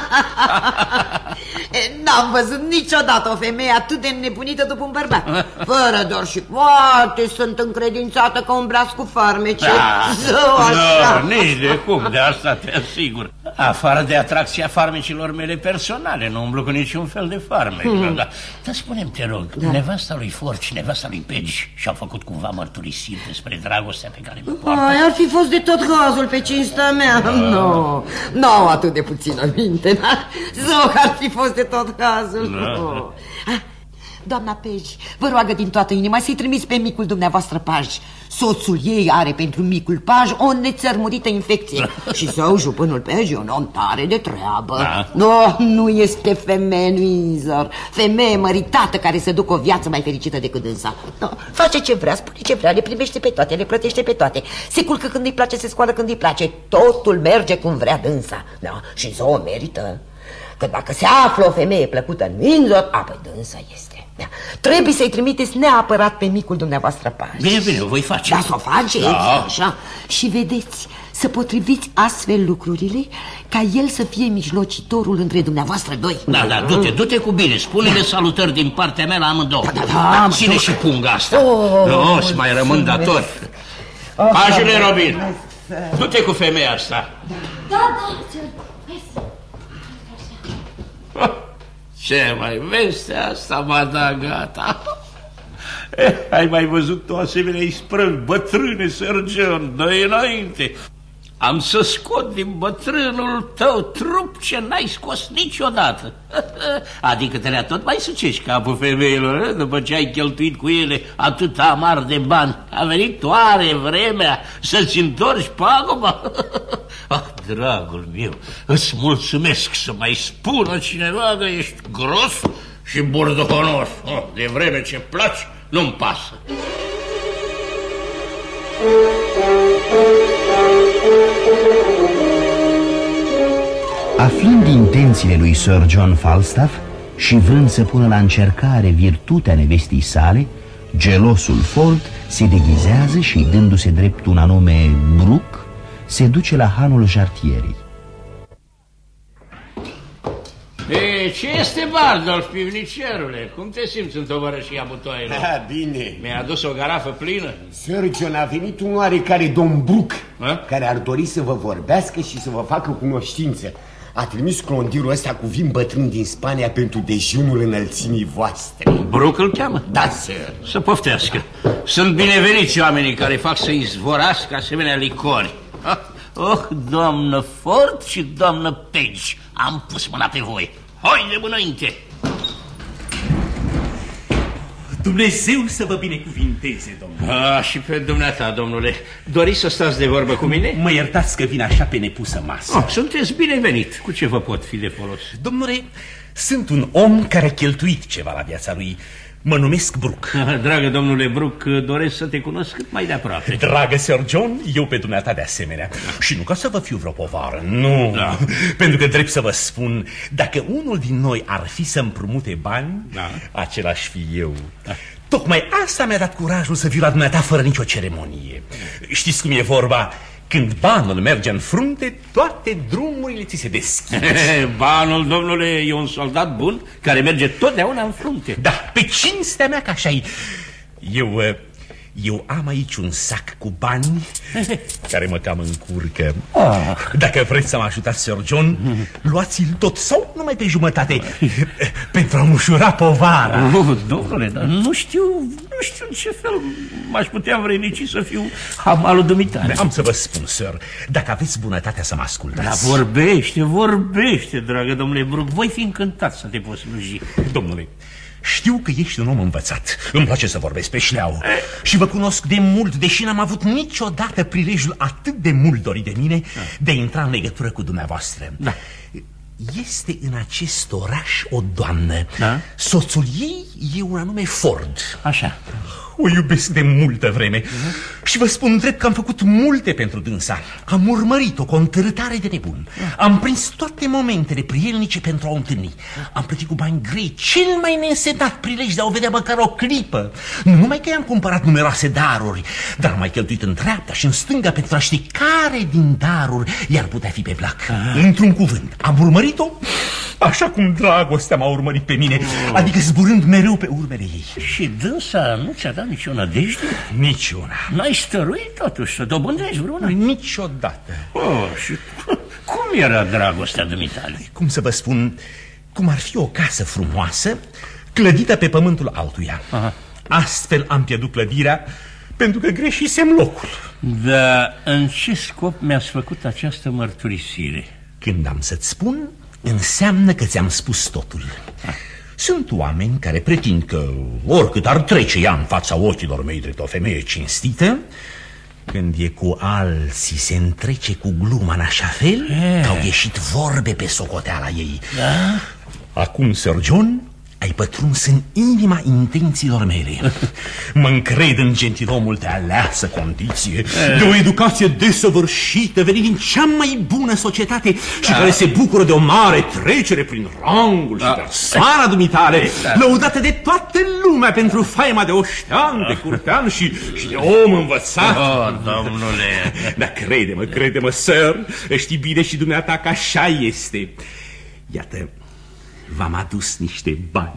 N-am văzut niciodată o femeie atât de înnebunită după un bărbat. Fără dor și poate sunt încredințată că umblați cu farmece. Nici de cum, de asta te asigur. Afară de atracția farmecilor mele personale, nu umblu cu niciun fel de farmec. Dar spune-mi, te rog, nevasta lui Ford și nevasta lui Page și-au făcut cumva mărturisiri despre dragostea pe care mi-o poartă? Ar fi fost de tot cazul pe cinstea mea. Nu atât de puțină minte. Zău că ar fi fost de tot cazul. Doamna Page, vă roagă din toată inima să-i trimiți pe micul dumneavoastră paj. Soțul ei are pentru micul paj o nețărmurită infecție. Și său, jupânul Page, e un om tare de treabă. Nu este femeie în Windsor, femeie măritată care să ducă o viață mai fericită decât dânsa. Face ce vrea, spune ce vrea, le primește pe toate, le plătește pe toate. Se culcă când îi place, se scoală când îi place. Totul merge cum vrea dânsa. Și să o merită. Că dacă se află o femeie plăcută în Windsor, apoi dânsa este. Trebuie să-i trimiteți neapărat pe micul dumneavoastră paj. Bine, o voi face. Da, să o faceți, așa. Și vedeți, să potriviți astfel lucrurile ca el să fie mijlocitorul între dumneavoastră doi. Da, du-te cu bine, spune-le salutări din partea mea la amândouă. Ține și punga asta. Nu, să mai rămân dator. Pajule Robin, du-te cu femeia asta. Da. Ce mai vestea asta m-a dat gata. Ai mai văzut o asemenea isprăvi bătrâne, Sergion, dă-i înainte. Am să scot din bătrânul tău trup ce n-ai scos niciodată. Adică te le-a tot mai sucești capul femeilor, după ce ai cheltuit cu ele atât amar de bani. A venit toare vremea să-ți întorci paguba. Dragul meu, îți mulțumesc să mai spună cineva că ești gros și bordoconos. De vreme ce placi, nu-mi pasă. Aflând intențiile lui Sir John Falstaff și vrând să pună la încercare virtutea nevestii sale, gelosul Ford se deghizează și, dându-se drept un anume Brooke, se duce la hanul jartierii. Ce este, Bardolf, pivnicerule? Cum te simți în tovărășia butoailor? Bine. Mi-ai adus o garafă plină? Sir John, a venit un oarecare domn Brook, care ar dori să vă vorbească și să vă facă cunoștință. A trimis clondirul ăsta cu vin bătrân din Spania pentru dejunul înălțimii voastre. Brook îl cheamă? Da, sir. Să poftească. Sunt bineveniți oamenii care fac să izvorască asemenea licori. Doamnă Ford și doamnă Page, am pus mâna pe voi. Hai de înainte! Dumnezeu să vă binecuvinteze, domnule. Și pe dumneata, domnule. Doriți să stați de vorbă cu mine? Mă iertați că vin așa pe nepusă masă. Sunteți binevenit. Cu ce vă pot fi de folos? Domnule, sunt un om care a cheltuit ceva la viața lui. Mă numesc Brook. Dragă domnule Brook, doresc să te cunosc cât mai de aproape. Dragă Sir John, eu pe dumneata de asemenea. Și nu ca să vă fiu vreo povară, nu. Pentru că, drept să vă spun, dacă unul din noi ar fi să împrumute bani, acela aș fi eu. Tocmai asta mi-a dat curajul să viu la dumneata fără nicio ceremonie. Știți cum e vorba? Când banul merge în frunte, toate drumurile ți se deschid. Banul, domnule, e un soldat bun care merge totdeauna în frunte. Da, pe cinstea mea că așa-i. Eu am aici un sac cu bani care mă cam încurcă. Dacă vreți să mă ajutați, Sir John, luați-l tot sau numai pe jumătate pentru a-mi ușura povara. Domnule, dar nu știu în ce fel m-aș putea învrednici să fiu hamalul dumitare. Am să vă spun, sir, dacă aveți bunătatea să mă ascultați. Dar vorbește, dragă domnule Brook. Voi fi încântat să te poți sluji. Domnule, știu că ești un om învățat. Îmi place să vorbesc pe șleau. Și vă cunosc de mult, deși n-am avut niciodată prilejul atât de mult dorit de mine de a intra în legătură cu dumneavoastră. Este în acest oraș o doamnă. Soțul ei e un anume Ford. Așa. O iubesc de multă vreme și vă spun drept că am făcut multe pentru dânsa. Am urmărit-o cu o întărâtare de nebun. Am prins toate momentele prielnice pentru a o întâlni. Am plătit cu bani grei cel mai neînsetat prilej de a o vedea măcar o clipă. Nu numai că i-am cumpărat numeroase daruri, dar am mai cheltuit în dreapta și în stânga pentru a ști care din daruri i-ar putea fi pe plac. Într-un cuvânt, am urmărit-o așa cum dragostea m-a urmărit pe mine, adică zburând mereu pe urmele ei. Și dânsa nu ți-a dat nicio nădejde? Niciuna. N-ai stăruit totuși să dobândești vreuna? Niciodată. Și cum era dragostea dumitale? Cum să vă spun, cum ar fi o casă frumoasă clădită pe pământul altuia. Astfel am pierdut clădirea pentru că greșisem locul. Dar în ce scop mi-ați făcut această mărturisire? Când am să-ți spun, înseamnă că ți-am spus totul. Sunt oameni care pretind că oricât ar trece ea în fața ochilor mei drept o femeie cinstită, când e cu alții se întrece cu gluma în așa fel că au ieșit vorbe pe socoteala ei. Acum, Sir John, ai pătruns în inima intențiilor mele. Mă încred în gentilomul de aleasă condiție, de o educație desăvârșită, venit din cea mai bună societate și care se bucură de o mare trecere prin rangul și persoana dumitale, lăudată de toată lumea pentru faima de oștean, de curtean și de om învățat. Domnule! Dar crede-mă, sir, știi bine și dumneata că așa este. Iată, v-am adus niște bani.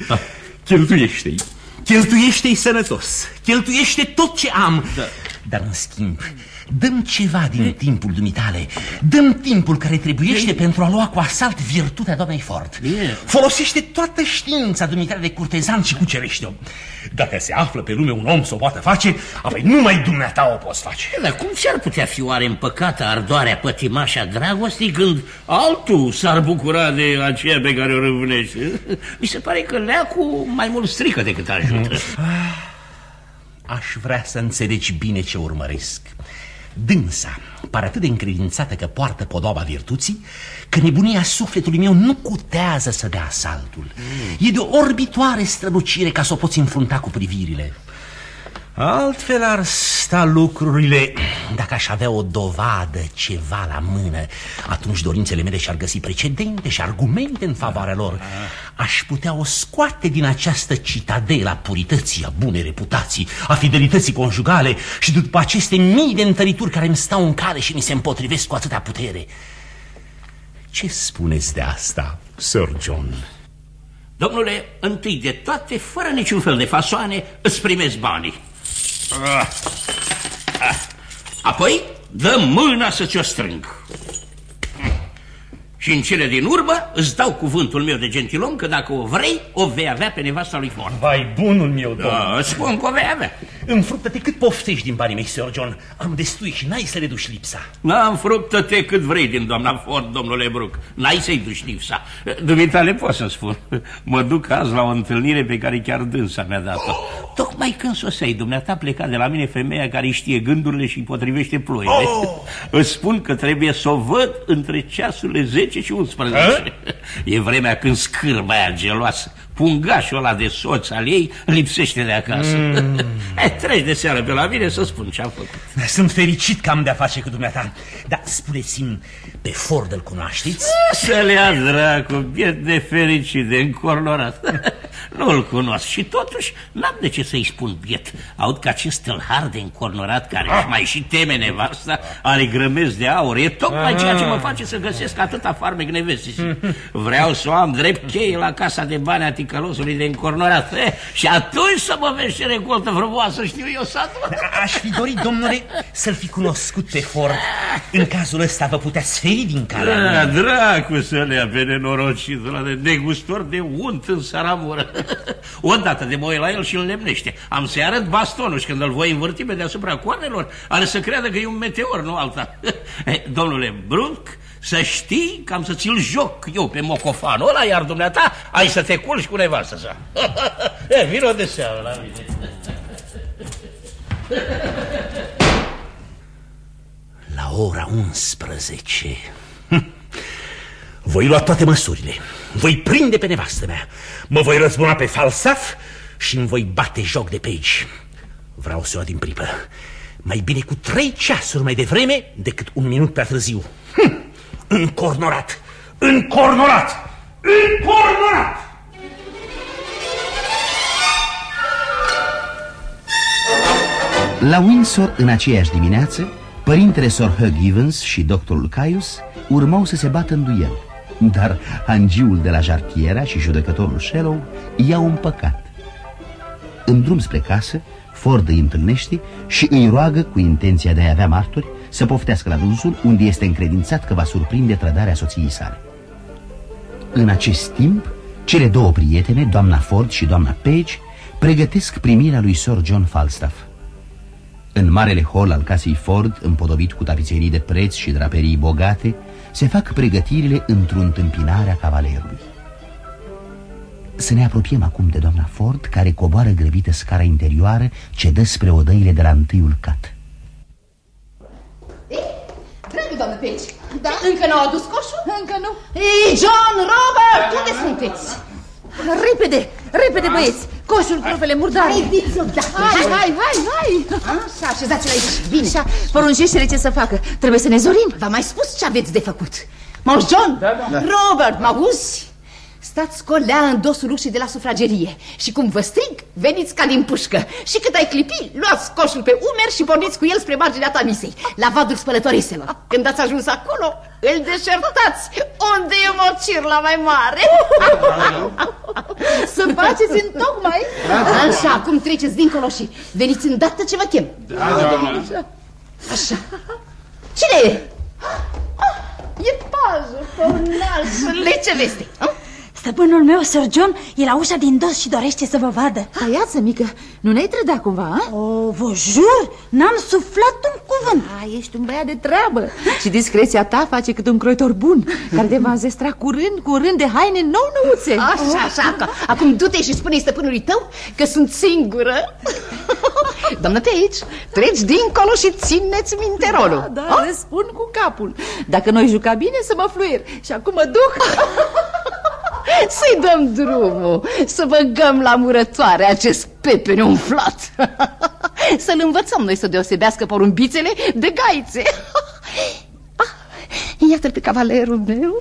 Cheltuiește-i sănătos. Cheltuiește tot ce am. Dar în schimb, dăm ceva din timpul dumitale. Dăm timpul care trebuiește pentru a lua cu asalt virtutea doamnei Ford. Folosește toată știința dumitale de curtezan și cucerește-o. Dacă se află pe lume un om să o poată face, apoi numai dumneata o poți face. Dar cum ți-ar putea fi oare împăcată ardoarea pătimașa dragostii când altul s-ar bucura de aceea pe care o râvnește? Mi se pare că leacul mai mult strică decât ajută. Aș vrea să înțelegi bine ce urmăresc. Dânsa pare atât de încredințată că poartă podoaba virtuții, că nebunia sufletului meu nu cutează să dea asaltul. E de o orbitoare strălucire ca să o poți înfrunta cu privirile. Altfel ar sta lucrurile. Dacă aș avea o dovadă, ceva la mână, atunci dorințele mele și-ar găsi precedente și argumente în favoarea lor. Aș putea o scoate din această citadelă a purității, a bunei reputații, a fidelității conjugale și după aceste mii de întărituri care îmi stau în cale și mi se împotrivesc cu atâta putere. Ce spuneți de asta, Sir John? Domnule, întâi de toate, fără niciun fel de fasoane, îți primesc banii. Apoi dă mâna să ți-o strâng. Și în cele din urmă îți dau cuvântul meu de gentilom că dacă o vrei, o vei avea pe nevasta lui Ford. Vai, bunul meu, domn. Spun că o vei avea. Înfruptă-te cât poftești din banii mei, Sir John. Am destui și n-ai să le duci lipsa. Înfruptă-te cât vrei din doamna Ford, domnule Brooke. N-ai să-i duci lipsa. Dumitale pot să spun. Mă duc azi la o întâlnire pe care chiar dânsa mi-a dat-o. Tocmai când soseai, dumneata pleca de la mine femeia care știe gândurile și îi potrivește ploile. Îți spun că trebuie să o văd între ceasurile 10 și 11. E vremea când scârba aia geloasă, pungașul ăla de soț al ei, lipsește de acasă. Treci de seară pe la mine să spun ce-am făcut. Sunt fericit că am de-a face cu dumneata. Dar spuneți-mi, pe Ford îl cunoașteți? Să le ia dracu, biet de fericit, de încornorat. Nu-l cunosc și totuși n-am de ce să-i spun biet. Aud că acest tâlhar de încornorat care își mai și teme nevasta are grămezi de aur. E tocmai ceea ce mă face să găsesc atâta farmec nevestii. Vreau să o am drept cheie la casa de bani a ticălosului de încornorat. Și atunci să mă vezi ce recoltă frumoasă, știu eu satul. Aș fi dorit, domnule, să-l fi cunoscut pe Ford. În cazul ăsta vă puteți sferi din calea. Dracu să le ia pe nenorocitul ăla de negustor de unt în saramură. Odată de mă uit la el și îl lemnește. Am să-i arăt bastonul și când îl voi învârti pe deasupra coarnelor, are să creadă că e un meteor, nu alta. Domnule Brooke, să știi că am să ți-l joc eu pe mocofanul ăla, iar dumneata ai să te culci cu nevastă sa. Vino de seară la mine. La ora 11 voi lua toate măsurile. Voi prinde pe nevastă mea. Mă voi răzbuna pe Falstaff și îmi voi bate joc de Page. Vreau să o din pripă. Mai bine cu 3 ceasuri mai devreme decât 1 minut prea târziu. Încornorat! Încornorat! Încornorat! La Windsor, în aceeași dimineață, părintele Sir Hugh Evans și doctorul Caius urmau să se bată în duel. Dar angiul de la Jartiera și judecătorul Shallow i-au împăcat. În drum spre casă, Ford îi întâlnește și îi roagă, cu intenția de a avea martori, să poftească la dânsul, unde este încredințat că va surprinde trădarea soției sale. În acest timp, cele două prietene, doamna Ford și doamna Page, pregătesc primirea lui Sir John Falstaff. În marele hol al casei Ford, împodobit cu tapiserii de preț și draperii bogate, se fac pregătirile într-o întâmpinare a cavalerului. Să ne apropiem acum de doamna Ford, care coboară grăbită scara interioară ce dă spre odăile de la întâiul cat. Dragă doamnă Page, da? Încă n-au adus coșul? Încă nu. Ei, John, Robert, unde sunteți? Repede, repede băieți, coșul cu rufele murdare. Hai. Așa, așezați-l aici, bine. Așa, poruncește-le ce să facă, trebuie să ne zorim. V-am mai spus ce aveți de făcut. M-auzi, John? Da. Robert, m-auzi? Stați colea în dosul ușii de la sufragerie și cum vă strig, veniți ca din pușcă. Și cât ai clipi, luați coșul pe umeri și porniți cu el spre marginea Tamisei, la vadul spălătoriselor. Când ați ajuns acolo, îl deșertați. Unde e mocirla mai mare? Să faceți întocmai. Așa, acum treceți dincolo și veniți îndată ce vă chem. Așa. Cine e? E pajul, pornal. Ce veste? Stăpânul meu, Sir John, e la ușa din dos și dorește să vă vadă. Aiață, mică, nu ne-ai trădat cumva, a? Vă jur, n-am suflat un cuvânt. Ești un băiat de treabă. Și discreția ta face cât un croitor bun, care te va zestra curând de haine nou-nouțe. Așa. Acum du-te și spune-i stăpânului tău că sunt singură. Doamnă Page, treci dincolo și țineți minterolul. Da, răspund cu capul. Dacă noi juca bine, să mă fluier. Și acum mă duc. Să-i dăm drumul, să băgăm la murătoare acest pepene umflat. Să-l învățăm noi să deosebească porumbițele de gaițe. Iată-l pe cavalerul meu.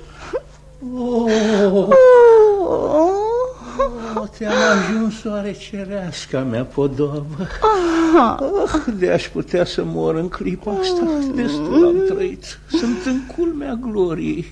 Te-am ajuns, soare cereasca mea podobă. De-aș putea să mor în clipa asta. Destul am trăit. Sunt în culmea gloriei.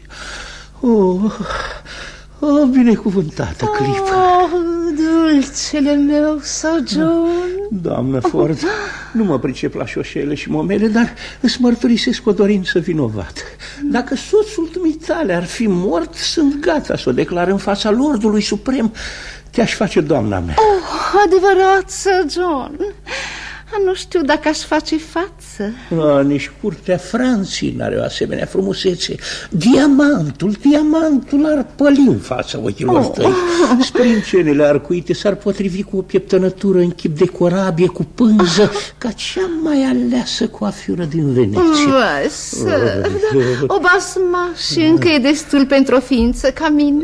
Binecuvântată clipă. Dulcele meu, Sir John. Doamnă Ford, nu mă pricep la șoșele și momele, dar îți mărturisesc o dorință vinovată. Dacă soțul dumitale ar fi mort, sunt gata să o declar în fața Lordului Suprem. Te-aș face doamna mea. Adevărat, Sir John. Nu știu dacă aș face față. Nici curtea Franței n-are o asemenea frumusețe. Diamantul ar păli în fața ochilor tăi. Sprâncenele arcuite s-ar potrivi cu o pieptănătură în chip de corabie cu pânză, ca cea mai aleasă coafură din Veneția. Sir, o basma și încă e destul pentru o ființă ca mine.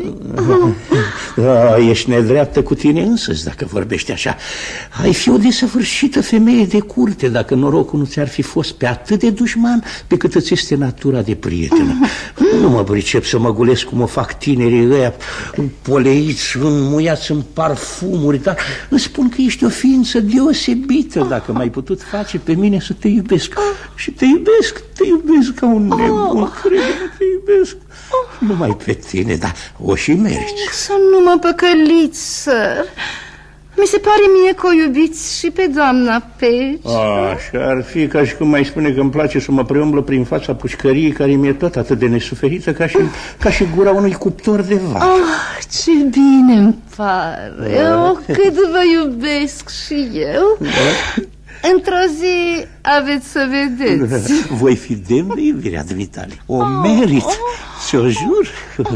Ești nedreaptă cu tine însăți dacă vorbești așa. Ai fi o desăvârșită femeie de curte dacă norocul nu ți-ar fi fost pe atât de dușman pe cât îți este natura de prietenă. Nu mă pricep să mă gulesc cum o fac tinerii ăia, poleiți, înmuiați în parfumuri, dar îți spun că ești o ființă deosebită dacă m-ai putut face pe mine să te iubesc. Și te iubesc ca un nebun, crede-mă, te iubesc. Numai pe tine, dar o și meriți. Să nu mă păcăliți, sir. Mi se pare mie că o iubiți și pe doamna Page. Așa ar fi, ca și cum mai spune că îmi place să mă preumblă prin fața pușcăriei care mi-e tot atât de nesuferită ca și gura unui cuptor de vacă. Ce bine îmi pare. Cât vă iubesc și eu. Într-o zi aveți să vedeți. Voi fi demn de iubirea dumitale. O merit, ți-o jur.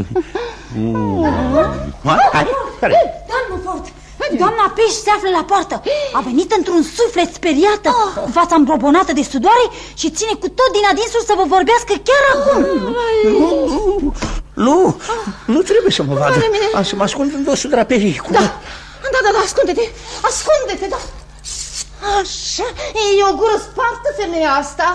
Doamnă Ford, doamna Page se află la poartă. A venit într-un suflet speriată, cu fața îmbrobonată de sudoare și ține cu tot din adinsul să vă vorbească chiar acum. Nu trebuie să mă vadă. Am să mă ascund în dosul draperiei. Da, ascunde-te, da. Așa, e o gură spartă femeia asta.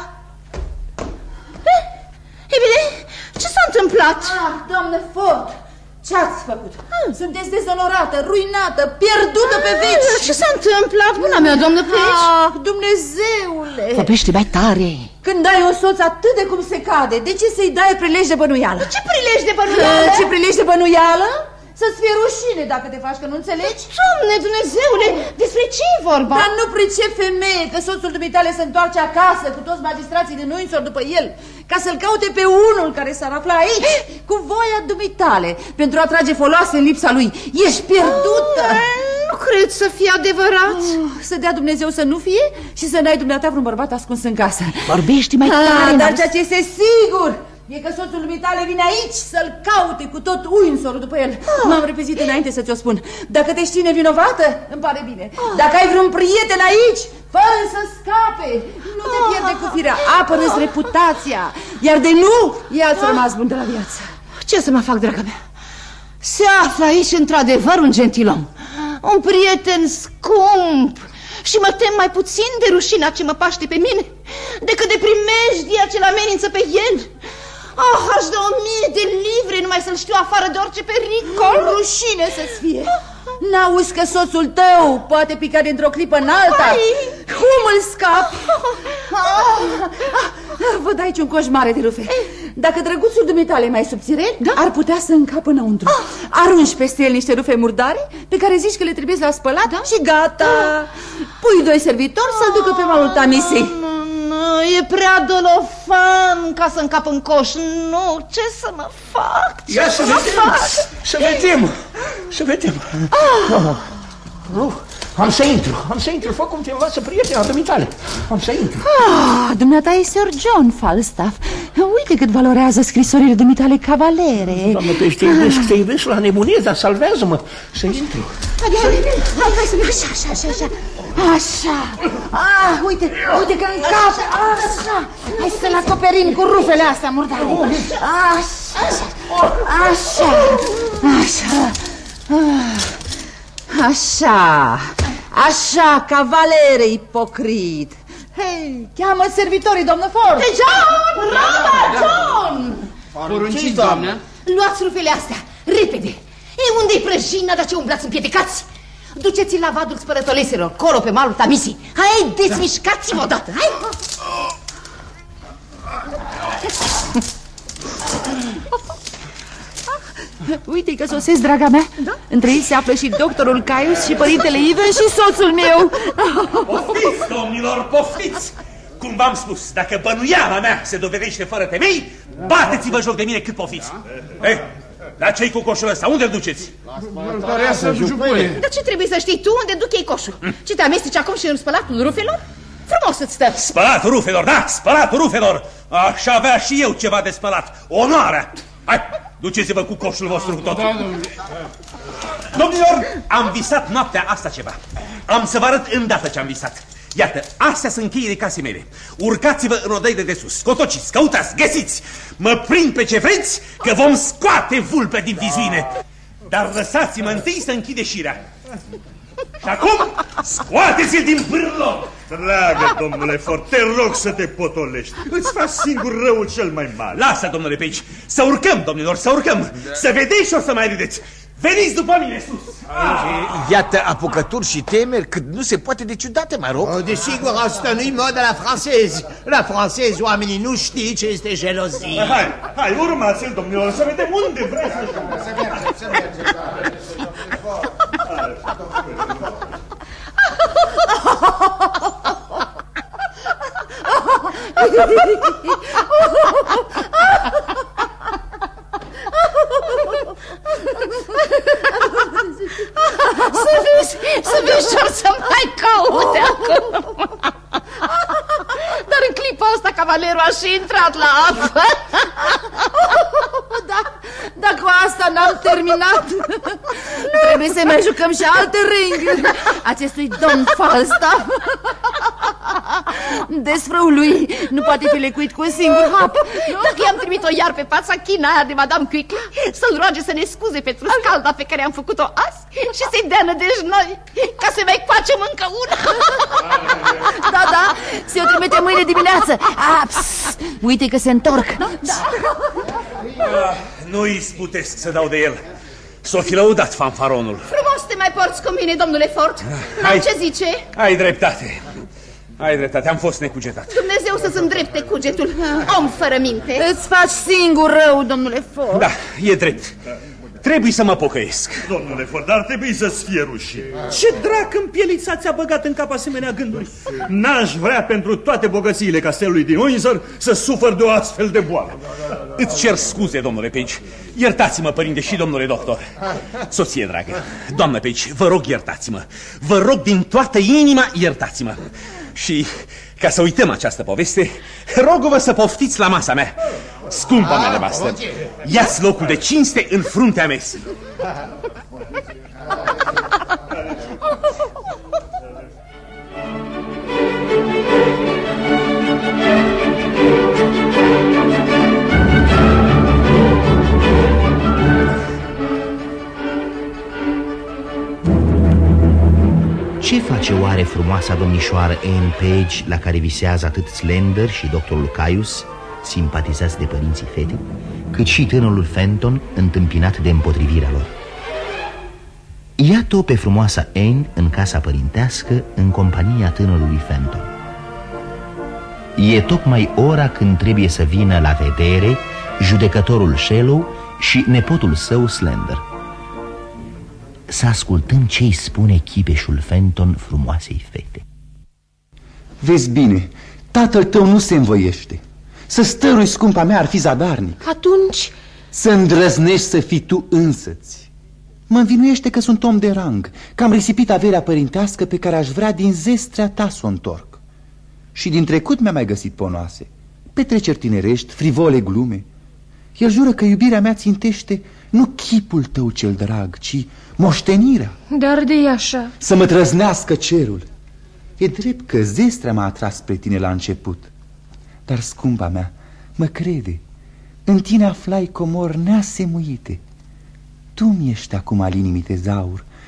E bine, ce s-a întâmplat? Doamnă Ford, ce-ați făcut? Sunteți dezonorată, ruinată, pierdută pe veci. Ce s-a întâmplat, buna mea, doamnă Page? Dumnezeule! Vorbește mai tare. Când ai un soț atât de cum se cade, de ce să-i dai prilej de bănuială? Ce prilej de bănuială? Ce prilej de bănuială? Să-ți fie rușine dacă te faci că nu înțelegi? Doamne Dumnezeule, despre ce e vorba? Dar nu pricep, femeie, că soțul dumitale se întoarce acasă cu toți magistrații din Windsor după el, ca să-l caute pe unul care s-ar afla aici cu voia dumitale pentru a trage foloase în lipsa lui. Ești pierdută. Nu cred să fie adevărat. Să dea Dumnezeu să nu fie și să n-ai dumneata vreun bărbat ascuns în casă. Vorbește mai tare. Dar ceea ce este sigur e că soțul dumitale vine aici să-l caute cu tot Windsor după el. M-am repezit înainte să ți-o spun. Dacă te știi nevinovată, îmi pare bine. Dacă ai vreun prieten aici, fără să scape, nu te pierde cu firea, apără-ți reputația. Iar de nu, ea-ți rămas bun de la viață. Ce să mă fac, dragă mea? Se află aici într-adevăr un gentilom, un prieten scump, și mă tem mai puțin de rușina ce mă paște pe mine decât de primejdia ce-l amenință pe el. Aș da 1000 de livre numai să-l știu afară de orice pericol. Rușine să-ți fie. N-auzi că soțul tău poate pica dintr-o clipă în alta? Cum îl scap? Văd aici un coș mare de rufe. Dacă drăguțul dumitale mai subțire, ar putea să încapă înăuntru. Arunci peste el niște rufe murdare pe care zici că le trebuie la spălat și gata. Pui 2 servitori să-l ducă pe malul Tamisei. E prea dolofan ca să încap în coș. Nu, ce să mă fac? Ia să vedem. Să vedem. Am să intru, fă cum te învață prietena dumitale. Am să intru. Dumneata e Sir John Falstaff. Uite cât valorează scrisorile dumitale cavalere. Doamne, te iubesc la nebunie, dar salvează-mă. Să intru. Hai să vedem. Așa. Uite că încap. Așa. Hai să-l acoperim cu rufele astea murdare. Așa. Așa, cavalere ipocrit. Hei, cheamă servitorii, domnul Ford. Hey, John! Rada, John! Porunciți, doamnă. Luați rufele astea, repede. E unde-i prăjina, dar ce umblați împietecați? Duceți-l la vadul spărătoleselor, colo pe malul Tamisii. Hai, desmișcați-vă odată, hai! Uite că sosesc, draga mea. Da? Între ei se află și doctorul Caius și părintele Iven și soțul meu. Poftiți, domnilor, poftiți! Cum v-am spus, dacă bănuiala mea se dovedește fără temei, bateți-vă joc de mine cât poftiți. Dar ce-i cu coșul ăsta? Unde-l duceți? Dar ce trebuie să știi tu unde duc ei coșul? Ce te amesteci acum și în spălatul rufelor? Frumos îți stă. Spălatul rufelor, da, spălatul rufelor. Aș avea și eu ceva de spălat. Onoarea. Hai, duceți-vă cu coșul vostru cu totul. Domnilor, am visat noaptea asta ceva. Am să vă arăt îndată ce am visat. Iată, astea sunt cheile casei mele. Urcați-vă în odăile de sus, scotociți, căutați, găsiți. Mă prind pe ce vreți, că vom scoate vulpe din vizuine. Dar lăsați-mă întâi să închide șirea. Și acum, scoateți-l din pârloc. Dragă domnule Ford, te rog să te potolești. Îți faci singur răul cel mai mare. Lasă, domnule Page, să urcăm, domnilor, să urcăm. Să vedeți și o să mai râdeți. Veniți după mine sus! Iată apucături și temeri cât nu se poate de ciudate, mă rog. Desigur, asta nu-i moda la francezi. La francezi oamenii nu știi ce este gelozie. Hai, urmați-l, domnilor, să vedem unde vreți să mergem. Să mergem. Să vezi ce-or să mai caute acum. Dar în clipa asta cavalerul a și intrat la apă. Dar cu asta n-am terminat. Trebuie să mai jucăm și alte ringuri acestui domn Falstaff. Desfrăul lui nu poate fi lecuit cu un singur hap. Dacă i-am trimit-o iar pe fața china aia de Madame Quickly să-l roage să ne scuze pentru scalda pe care am făcut-o azi și să-i dea nădejde noi ca să mai coacem încă una. Da, se-o trimite mâine dimineață. Uite că se întorc. Nu-i sputesc să dau de el. S-o fi lăudat fanfaronul. Frumos te mai porți cu mine, domnule Ford. Ce zice? Ai dreptate. Ai dreptate, am fost necugetat. Dumnezeu să-ți îndrepte cugetul, om fără minte. Îți faci singur rău, domnule Ford. Da, e drept. Trebuie să mă pocăiesc. Domnule Ford, dar trebuie să-ți fie rușine. Ce drac în pielița ți-a băgat în cap asemenea gânduri? N-aș vrea pentru toate bogățiile castelului din Windsor să sufăr de o astfel de boală. Îți cer scuze, domnule Page. Iertați-mă, părinte și domnule doctor. Soție dragă, doamnă Page, vă rog iertați-mă. Vă rog din toată inima, iertați-mă. Și ca să uităm această poveste, rog-vă să poftiți la masa mea. Scumpa mea nevastă, ia-ți locul de cinste în fruntea mesei. Ce face oare frumoasa domnișoară Anne Page, la care visează atât Slender și doctorul Caius, simpatizați de părinții fetei, cât și tânărul Fenton, întâmpinat de împotrivirea lor? Iată-o pe frumoasa Anne în casa părintească, în compania tânărului Fenton. E tocmai ora când trebuie să vină la vedere judecătorul Shallow și nepotul său Slender. Să ascultăm ce-i spune chipeșul Fenton frumoasei fete. Vezi bine, tatăl tău nu se învoiește. Să stărui, scumpa mea, ar fi zadarnic. Atunci... Să îndrăznești să fii tu însăți. Mă învinuiește că sunt om de rang, că am risipit averea părintească pe care aș vrea din zestrea ta să o întorc. Și din trecut mi-a mai găsit ponoase, petreceri tinerești, frivole glume. El jură că iubirea mea țintește nu chipul tău cel drag, ci moștenirea. Dar de așa. Să mă trăznească cerul. E drept că zestrea m-a atras spre tine la început. Dar, scumpa mea, mă crede, în tine aflai comori neasemuite. Tu mi ești acum al inimii tezaur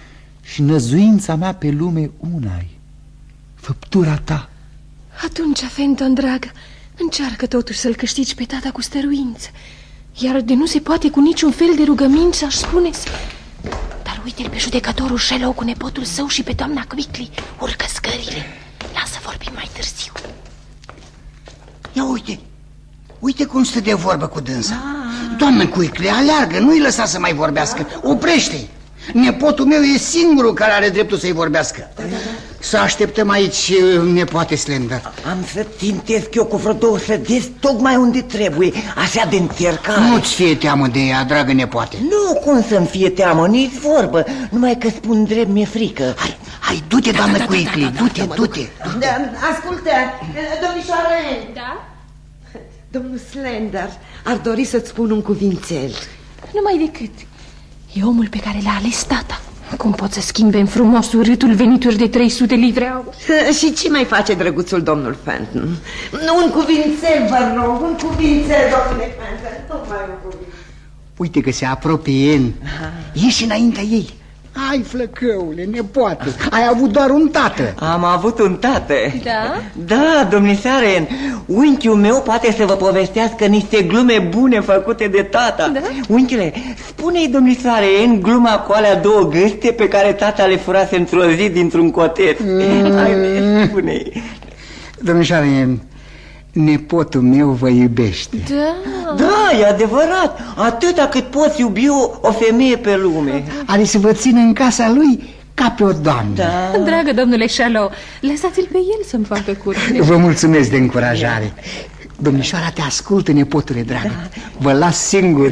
și năzuința mea pe lume una-i, făptura ta. Atunci, Fenton, dragă, încearcă totuși să-l câștigi pe tata cu stăruință. Iar de nu se poate cu niciun fel de rugăminți, aș spune. Dar uite-l pe judecătorul Shallow cu nepotul său și pe doamna Quickly. Urcă scările. Lasă vorbim mai târziu. Ia uite, uite cum stă de vorbă cu dânsa. Doamna Quickly, aleargă, nu-i lăsa să mai vorbească. Oprește-i. Nepotul meu e singurul care are dreptul să-i vorbească. Să așteptăm aici, nepoate Slender. Am să țintesc eu cu vreo 2 săgeți tocmai unde trebuie, așa de încercare. Nu-ți fie teamă de ea, dragă nepoate. Nu, cum să-mi fie teamă, nici vorbă. Numai că spun drept, mi-e frică. Hai, du-te, doamnă Quickly, du-te. Ascultă, domnișoară. Da? Domnul Slender ar dori să-ți spun un cuvințel. Numai decât. E omul pe care l-a ales tata. Cum pot să schimbe în frumos urâtul venituri de 300 livre aur? Și ce mai face drăguțul domnul Fenton? Un cuvințel, vă rog, un cuvințel, domnule Fenton, tocmai un cuvințel. Uite că se apropie. Ieși înaintea ei. Hai, flăcăule, nepoate, ai avut doar un tată. Am avut un tată. Da? Da, domnișoare, unchiul meu poate să vă povestească niște glume bune făcute de tata. Da? Unchiule, spune-i, domnișoare, în gluma cu alea 2 gâste pe care tata le furase într-o zi dintr-un cotet. Haide, spune-i. Domnișoare, nepotul meu vă iubește. Da, e adevărat. Atâta cât poți iubi o femeie pe lume. Are să vă țină în casa lui ca pe o doamnă. Da. Dragă domnule Shallow, lăsați-l pe el să-mi facă curte. Vă mulțumesc de încurajare. Domnișoara te ascultă, nepotule dragă. Vă las singur.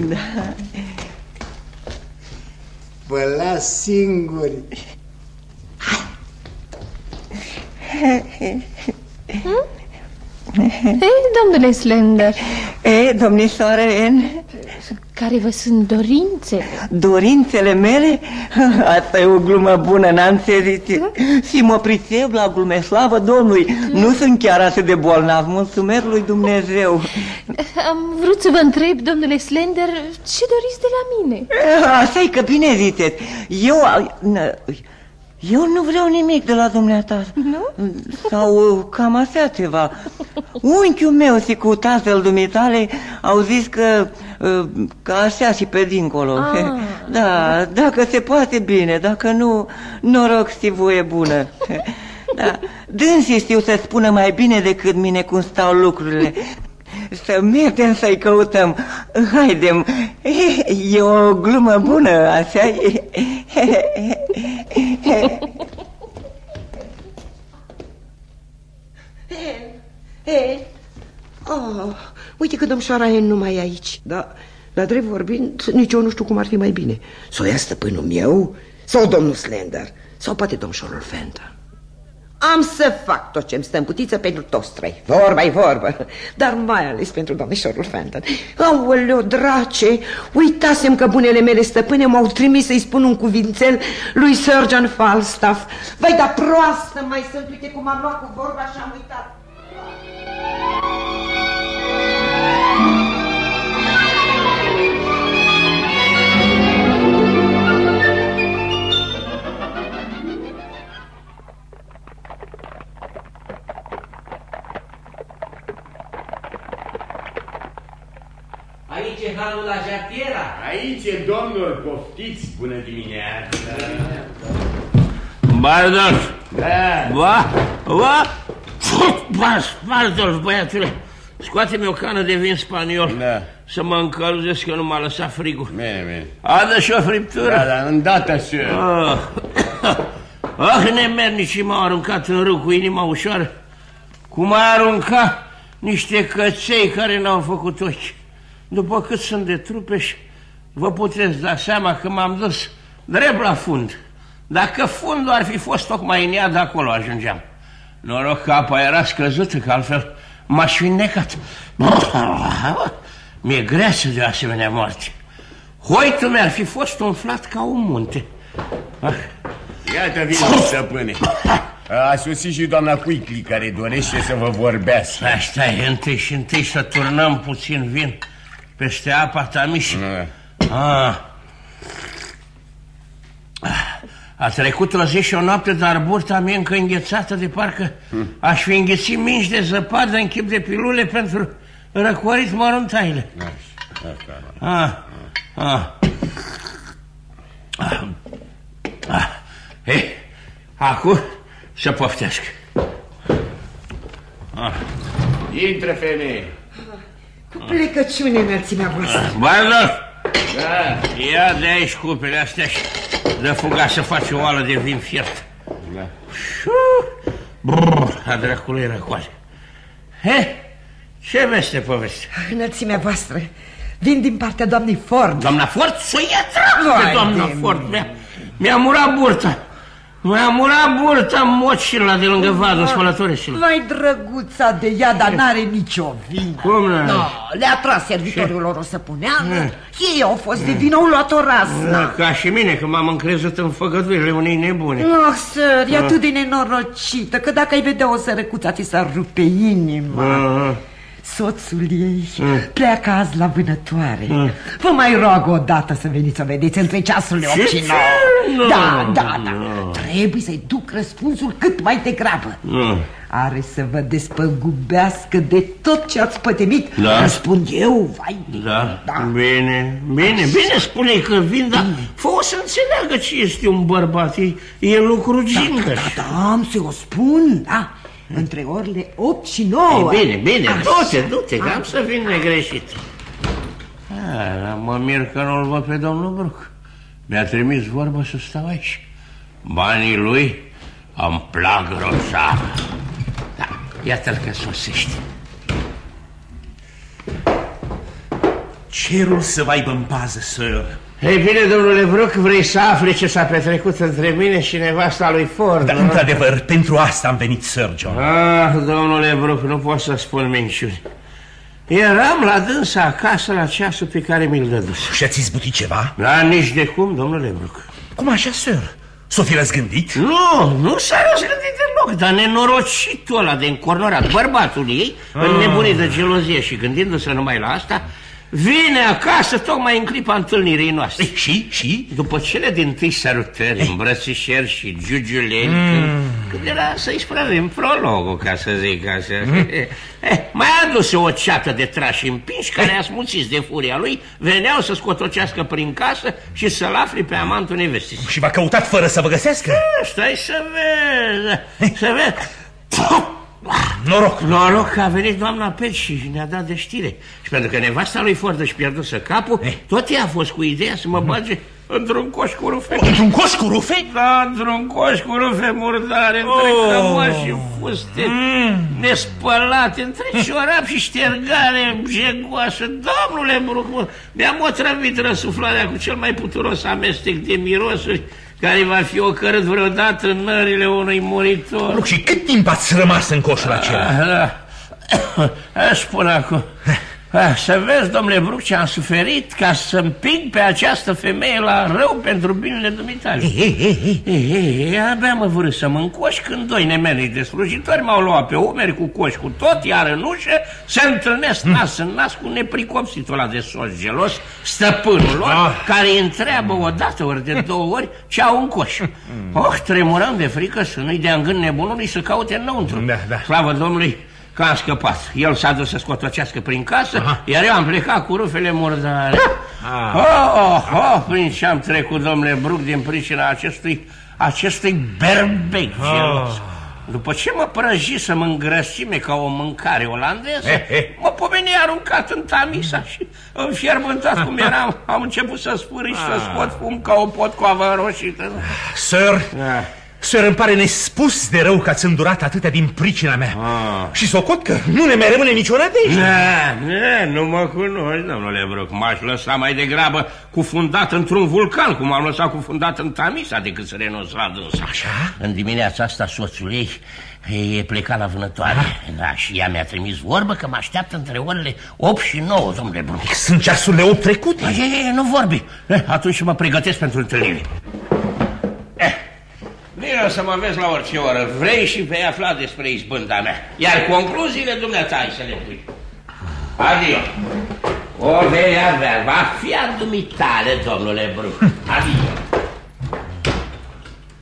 Vă las singur. Ei, domnule Slender. Ei, domnișoare N. Care vă sunt dorințe? Dorințele mele? Asta e o glumă bună, n-am sezit. Și mă pricep la glume, slavă Domnului. Nu sunt chiar atât de bolnav, mulțumesc lui Dumnezeu. Am vrut să vă întreb, domnule Slender, ce doriți de la mine? Asta-i că bine ziceți. Eu nu vreau nimic de la dumneata. Nu? Sau cam așa ceva. Unchiul meu și cu tatăl dumitale au zis că așa și pe dincolo. Da, dacă se poate bine, dacă nu, noroc și voie bună. Da, dânsii știu să spună mai bine decât mine cum stau lucrurile. Să mergem să-i căutăm. Haidem, e o glumă bună, așa e. Uite că domnișoara Hen nu mai e aici. Dar drept vorbind, nici eu nu știu cum ar fi mai bine. Să o ia stăpânul meu, sau domnul Slender, sau poate domnișorul Fenton. Am să fac tot ce-mi stă în putiță pentru toți 3. Vorba-i vorbă, dar mai ales pentru domnișorul Fenton. Aoleu, drace, uitasem că bunele mele stăpâne m-au trimis să-i spun un cuvințel lui Sir John Falstaff. Vai, dar proastă mai sunt, uite cum am luat cu vorba și am uitat. Aici e halul la jartiera. Aici e domnul, poftiți, bună dimineața. Bardos! Da. Bardos, băiatule, scoate-mi o cană de vin spaniol. Da. Să mă încălzesc că nu m-a lăsat frigul. Bine. Adă și o friptură. Da, îndată și nemernicii m-au aruncat în râu cu inima ușoară. Cum ai aruncat niște căței care n-au făcut ochi. După cât sunt de trupeși, vă puteți da seama că m-am dus drept la fund. Dacă fundul ar fi fost tocmai în ea, de acolo ajungeam. Noroc că apa era scăzută, că altfel m-aș fi înnecat. Mi-e greață de o asemenea moarte. Hoitul mi-ar fi fost umflat ca un munte. Iată vine, stăpâne. A sosit și doamna Quickly, care dorește să vă vorbească. Asta e, întâi să turnăm puțin vin peste apa tamișă. A trecut o zi și o noapte, dar burta mea încă înghețată de parcă aș fi înghețit mingi de zăpadă în chip de pilule pentru răcorit măruntaile. Acum să poftească. Intră, femeie. Cu plecăciune, înălțimea voastră. Bardo! Da, ia de aici cupele astea și dă fuga să faci o oală de vin fiert. Da. Brrr, a dracului răcoare. Ce veste poveste? Înălțimea voastră, vin din partea doamnei Ford. Doamna Ford? Să ia dracu de doamna Ford. Mi-a murat burta. Mi-a murat burta mocila de lângă vadul spălătoreșilor. Vai, drăguța de ea, dar n-are nicio vină. Cum n-are? No, le-a tras servitorul lor o săpuneală. Ei au fost de vină, au luat o razna. Ca și mine, că m-am încrezut în făgăduirile unei nebune. Oh, săr, e atât de nenorocită, că dacă ai vedea o sărăcuța, ți s-ar rupe inima. Soțul ei pleacă azi la vânătoare. Vă mai rog o dată să veniți să vedeți între ceasurile 8 și 9. Da. Trebuie să-i duc răspunsul cât mai degrabă. Are să vă despăgubească de tot ce ați pătimit. Răspund eu, vai. Da. Bine, spune-i că vin, dar fă-o să înțeleagă ce este un bărbat. E lucru gingăș. Da, am să o spun, da. Între orele 8 și 9. Bine, du-te, că am să vin negreșit. Mă mir că nu-l văd pe domnul Bruc. Mi-a trimis vorba să stau aici. Banii lui îmi plac grozav. Da, iată-l că sosește. Cerul să vă aibă în pază, sir. Ei bine, domnule Bruc, vrei să afli ce s-a petrecut între mine și nevasta lui Ford? Dar, într-adevăr, pentru asta am venit, Sir John. Domnule Bruc, nu pot să spun minciuni. Eram la dânsa acasă la ceasul pe care mi-l dăduse. Și ați izbutit ceva? Da, nici de cum, domnule Bruc. Cum așa, sir? S-o fi răzgândit? Nu s-a răzgândit deloc, dar nenorocitul ăla de încornorat, bărbatul ei, înnebunit de gelozie și gândindu-se numai la asta, vine acasă tocmai în clipa întâlnirii noastre. Și? După cele dintâi sărutări, îmbrățișeri și giugiuleni, când era să-i spravim prologul, ca să zic așa, mai aduse o ceată de trași împinși care, asmuțiți de furia lui, veneau să scotocească prin casă și să-l afli pe amantul nevestii. Și v-a căutat fără să vă găsească? Stai să vezi, Noroc că a venit doamna Pet și ne-a dat de știre. Și pentru că nevasta lui Ford își pierduse capul, tot ea a fost cu ideea să mă bage într-un coș cu rufe. Într-un coș cu rufe? Da, într-un coș cu rufe murdare, între cămăși și fuste nespălate, între ciorap și ștergare jegoasă. Domnule Bruc, mi-am otrăvit răsuflarea cu cel mai puturos amestec de mirosuri care va fi ocărât vreodată în nările unui muritor. Și cât timp ați rămas în coșul acela? Spun acum. Să vezi, domnule Bruc, ce am suferit ca să împing pe această femeie la rău pentru binele dumitale. Abia mă vârâ să mă încoș când doi nemeriți de slujitori m-au luat pe umeri cu coș cu tot, iar în ușă se întâlnesc nas în nas cu nepricopsitul ăla de soț gelos, stăpânul lor, care îi întreabă o dată ori de două ori ce au în coș. Tremurăm de frică să nu-i dea în gând nebunului să caute înăuntru. Slavă Domnului că am scăpat. El s-a dus să scotocească prin casă, iar eu am plecat cu rufele murdare. Prin ce am trecut, domnule Bruc, din pricina acestui berbec gelos. După ce mă prăjisem în grăsime ca o mâncare olandeză, mă pomeni aruncat în Tamisa și, înfierbântat cum eram, am început să spârâi și să scot fum ca o potcoavă înroșită. Sir, îmi pare nespus de rău că ați îndurat atâtea din pricina mea. Și socot că nu ne mai rămâne nicio nădejde. Nu mă cunoști, domnule Bruc. M-aș lăsa mai degrabă cufundat într-un vulcan, cum am lăsat cufundat în Tamisa, decât să renunț la dânsa. Așa? În dimineața asta soțul ei e plecat la vânătoare. Și ea mi-a trimis vorbă că mă așteaptă între orele 8 și 9, domnule Bruc. Sunt ceasurile 8 trecute. Nu vorbi. Atunci mă pregătesc pentru întâlnire. Vino să mă vezi la orice oră. Vrei și vei afla despre izbânda mea. Iar concluziile dumneata ai să le pui. Adio. O vei avea. Va fi a dumitale, domnule Bruc. Adio.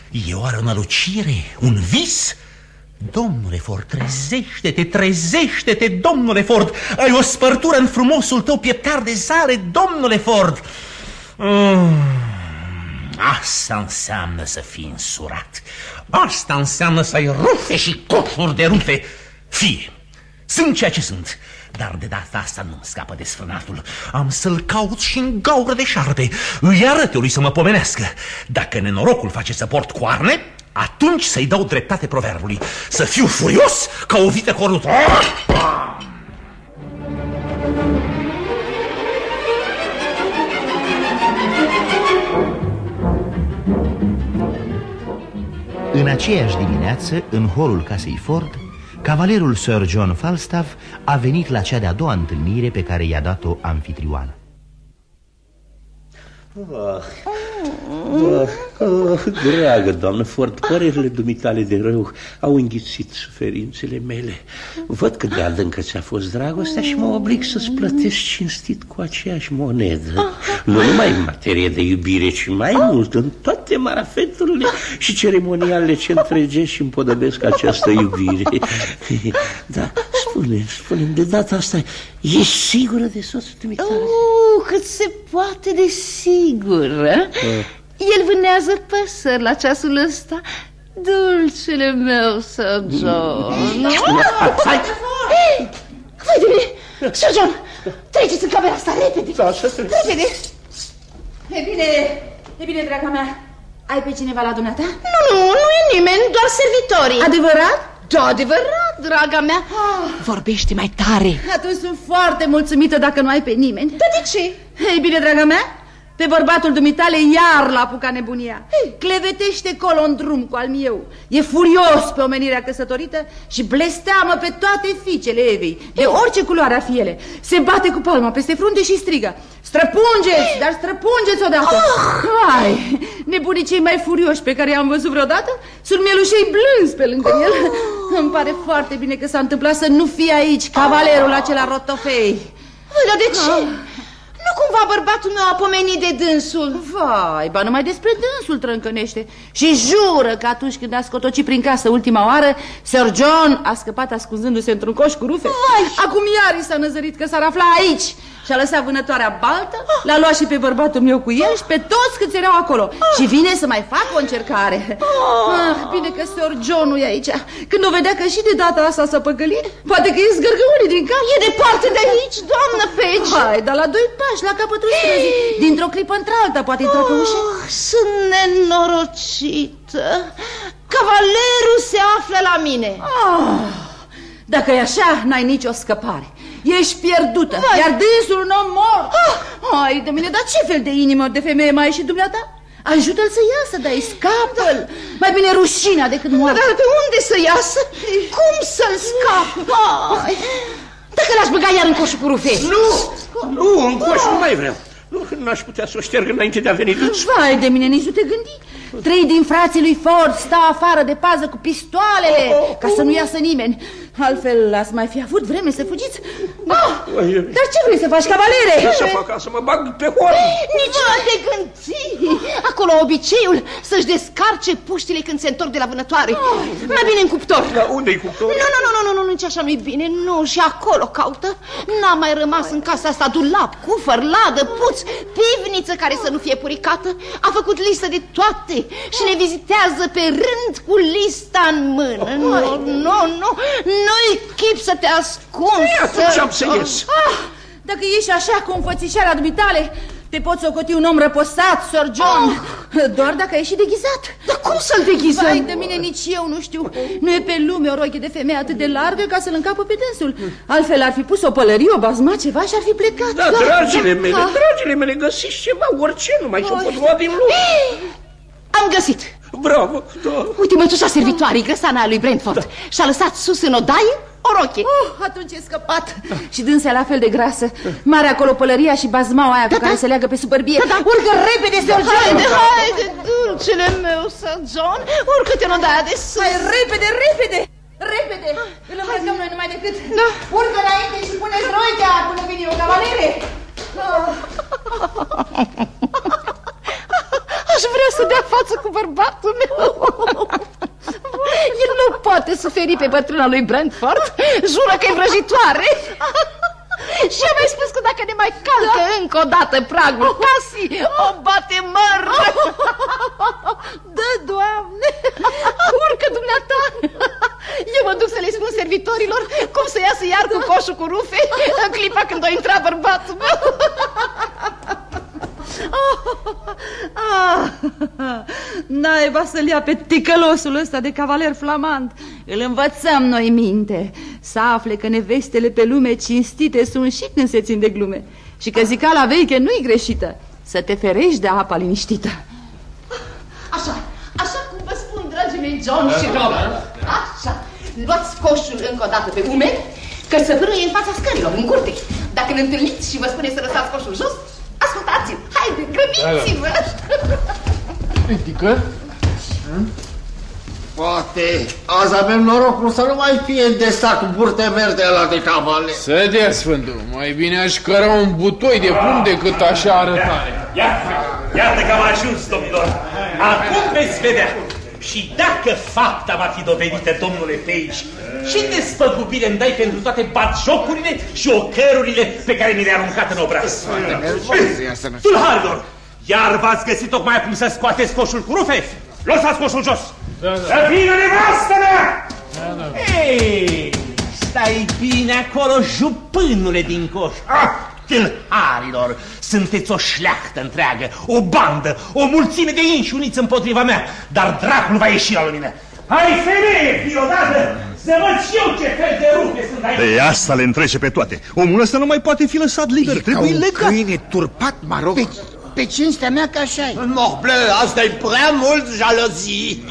E oare o nălucire, un vis? Domnule Ford, trezește-te, trezește-te, domnule Ford! Ai o spărtură în frumosul tău pieptar de zare, domnule Ford! Asta înseamnă să fii însurat. Asta înseamnă să ai rufe și coturi de rufe. Fie, sunt ceea ce sunt, dar de data asta nu-mi scapă desfrânatul. Am să-l caut și în gaură de șarpe. Îi arăt eu lui să mă pomenească. Dacă nenorocul face să port coarne, atunci să-i dau dreptate proverbului. Să fiu furios ca o vită cornută. În aceeași dimineață, în holul casei Ford, cavalerul Sir John Falstaff a venit la cea de-a doua întâlnire pe care i-a dat-o anfitrioana. Dragă doamnă Ford, părerile dumitale de rău au înghițit suferințele mele. Văd cât de adâncă ți-a fost dragostea și mă oblig să-ți plătesc cinstit cu aceeași monedă. Nu numai în materie de iubire, ci mai mult în toate marafeturile și ceremonialele ce întregesc și împodobesc această iubire. Da, spune-mi, de data asta ești sigură de soțul dumitale? Cât se poate de sigură. El vânează păsări la ceasul ăsta. Dulcele meu, Sir John. Vai de mine, Sir John, treceți în camera asta, repede. Repede. E bine, draga mea. Ai pe cineva la dumneata? Nu e nimeni, doar servitorii. Adevărat? Da, adevărat, draga mea. Vorbește mai tare. Atunci sunt foarte mulțumită dacă nu ai pe nimeni. Dar de ce? Ei bine, draga mea, pe bărbatul dumitale iar l-a apucat nebunia. Clevetește colo în drum cu al meu. E furios pe omenirea căsătorită și blesteamă pe toate fiicele Evei, de orice culoare ar fi ele. Se bate cu palma peste frunte și strigă: străpungeți, dar străpungeți odată. Hai, nebunii cei mai furioși pe care i-am văzut vreodată sunt mielușei blânzi pe lângă el. Îmi pare foarte bine că s-a întâmplat să nu fie aici cavalerul acela rotofei. Dar de ce? Nu cumva bărbatul meu a pomenit de dânsul? Vai, ba numai despre dânsul trâncănește. Și jură că atunci când a scotocit prin casă ultima oară, Sir John a scăpat ascunzându-se într-un coș cu rufe. Vai. Acum iar i s-a năzărit că s-ar afla aici. Și-a lăsat vânătoarea baltă, l-a luat și pe bărbatul meu cu el și pe toți câți erau acolo. Și vine să mai facă o încercare. Bine că Sir John nu e aici. Când o vedea că și de data asta s-a păcălit, poate că e zgârgăunii din cap. E departe de aici, doamnă Page. Hai, dar la 2 pași, la capătul străzii. Dintr-o clipă într-alta poate intra pe ușă. Sunt nenorocită. Cavalerul se află la mine. Dacă e așa, n-ai nicio scăpare. Ești pierdută, iar dânsul un om mort. Hai de mine, dar ce fel de inimă de femeie mai ai și dumneata? Ajută-l să iasă, dar scapă-l. Mai bine rușinea decât moartea. Dar de unde să iasă? Cum să-l scap? Dacă l-aș băga iar în coșul cu rufe. Nu, în coș nu mai vreau. N-aș putea să o șterg înainte de a veni dânsul. Vai de mine, nici nu te gândi. 3 din frații lui Ford stau afară de pază cu pistoalele, ca să nu iasă nimeni. Altfel ați mai fi avut vreme să fugiți. Dar ce vrei să faci, cavalere? Ce să fac, să mă bag pe horn? Nici nu te gândi. Acolo obiceiul să-și descarce puștile când se întorc de la vânătoare. Mai bine în cuptor. Dar unde-i cuptor? Nu, nici așa nu-i bine. Nu, și acolo caută. N-a mai rămas în casa asta dulap, cufăr, ladă, puț, pivniță care să nu fie puricată. A făcut listă de toate și le vizitează pe rând cu lista în mână. Nu-i chip să te ascunzi. Atunci am să ies. Dacă ești așa cu înfățișarea dumitale, te poți socoti un om răposat, Sir John. Doar dacă ești deghizat. Dar cum să-l deghizăm? Vai de mine, nici eu nu știu. Nu e pe lume o roche de femeie atât de largă ca să-l încapă pe dânsul. Altfel ar fi pus o pălărie, o bazma, ceva și ar fi plecat. Da, dragile mele, găsiți ceva, orice, numai ce-o pot lua din lume. Am găsit. Bravo, da. Uite, mătușa servitoarei, grăsana lui Brentford, și-a lăsat sus în odaie o roche. Atunci e scăpat. Și dânsa la fel de grasă. Mare acolo pălăria și bazmaua aia cu care se leagă pe superbie. Urcă repede, Sir John. Haide, dulcele meu, Sir John. Urcă-te în odaia de sus. Hai, repede. Îl îmbrăcăm noi numai decât. Urcă înainte și pune-ți roitea până vine o cavalere. Aș vrea să dea față cu bărbatul meu. El nu poate suferi pe bătrâna lui Brentford. Jură că e vrăjitoare. Și a mai spus că dacă ne mai calcă încă o dată pragul casii, o bate măr. Da, Doamne. Urcă dumneata. Eu mă duc să le spun servitorilor cum să iasă iar cu coșul cu rufe în clipa când o intra bărbatul meu. Naiba să-l ia pe ticălosul ăsta de cavaler flamand. Îl învățăm noi minte. Să afle că nevestele pe lume cinstite sunt și când se țin de glume. Și că zicala veche nu-i greșită. Să te ferești de apa liniștită. Așa cum vă spun, dragii mei John și Robert. Așa, luați coșul încă o dată pe umeri, că să vârâie în fața scărilor, în curte. Dacă ne întâlniți și vă spune să lăsați coșul jos, ascultați-l, haide, grăbiți-vă! Critică? Poate azi avem norocul să nu mai fie de sac burte verde ăla de cavaler. Să dea Sfântul, mai bine aș căra un butoi de plumb decât așa arătare. Iată că am ajuns, domnilor. Acum veți vedea. Și dacă fapta va fi dovedită, domnule Page, ce despăgubire îmi dai pentru toate batjocurile și ocărurile pe care mi le-ai aruncat în obraz? Tulhardor, iar v-ați găsit tocmai acum să scoateți coșul cu rufe? Lăsați coșul jos! Să vină nevastă mea! Ei, stai bine acolo, jupânule din coș. Tâlharilor, sunteți o șleachtă întreagă, o bandă, o mulțime de inși uniți împotriva mea, dar dracul va ieși la lumină. Hai, femeie, fii odată, să văd și eu ce fel de rupe sunt aici. De asta le întrece pe toate. Omul ăsta nu mai poate fi lăsat liber, trebuie legat. Ca un câine turpat, Maroc. Pe cinstea mea că așa-i. Morbleu, asta e prea mult jalozii.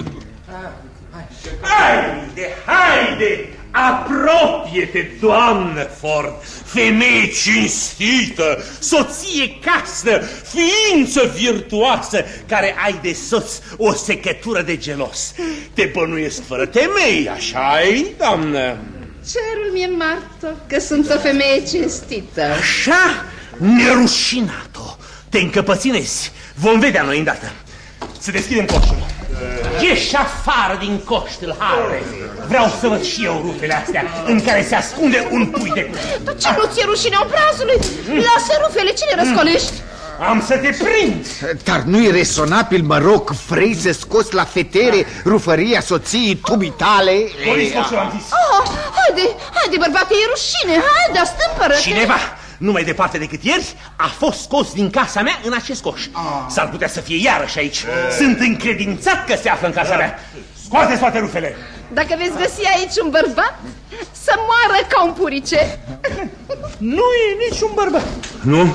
Haide, apropie-te, doamnă Ford, femeie cinstită, soție casă, ființă virtuoasă, care ai de soț o secătură de gelos. Te bănuiesc fără temei, așa-i, doamnă? Cerul mi-e martor că sunt o femeie cinstită. Așa? Nerușinat-o! Te încăpățânezi. Vom vedea noi îndată. Să deschidem coșul. Ieși afară din coș, tâlhare. Vreau să văd și eu rufele astea în care se ascunde un pui de cuțit. Dar ce nu ți-e rușine obrazului? Lasă rufele, ce ne răscolești? Am să te prind. Dar nu-i rezonabil, mă rog, vrei să scoți la fetere rufăria soției dumitale? Poliți coșul, am zis. Haide, bărbate, e rușine. Haide, astâmpără-te. Cineva, nu mai departe decât ieri, a fost scos din casa mea în acest coș. S-ar putea să fie iarăși aici. Sunt încredințat că se află în casa mea. Scoateți toate rufele. Dacă veți găsi aici un bărbat, să moară ca un purice. Nu e niciun bărbat. Nu?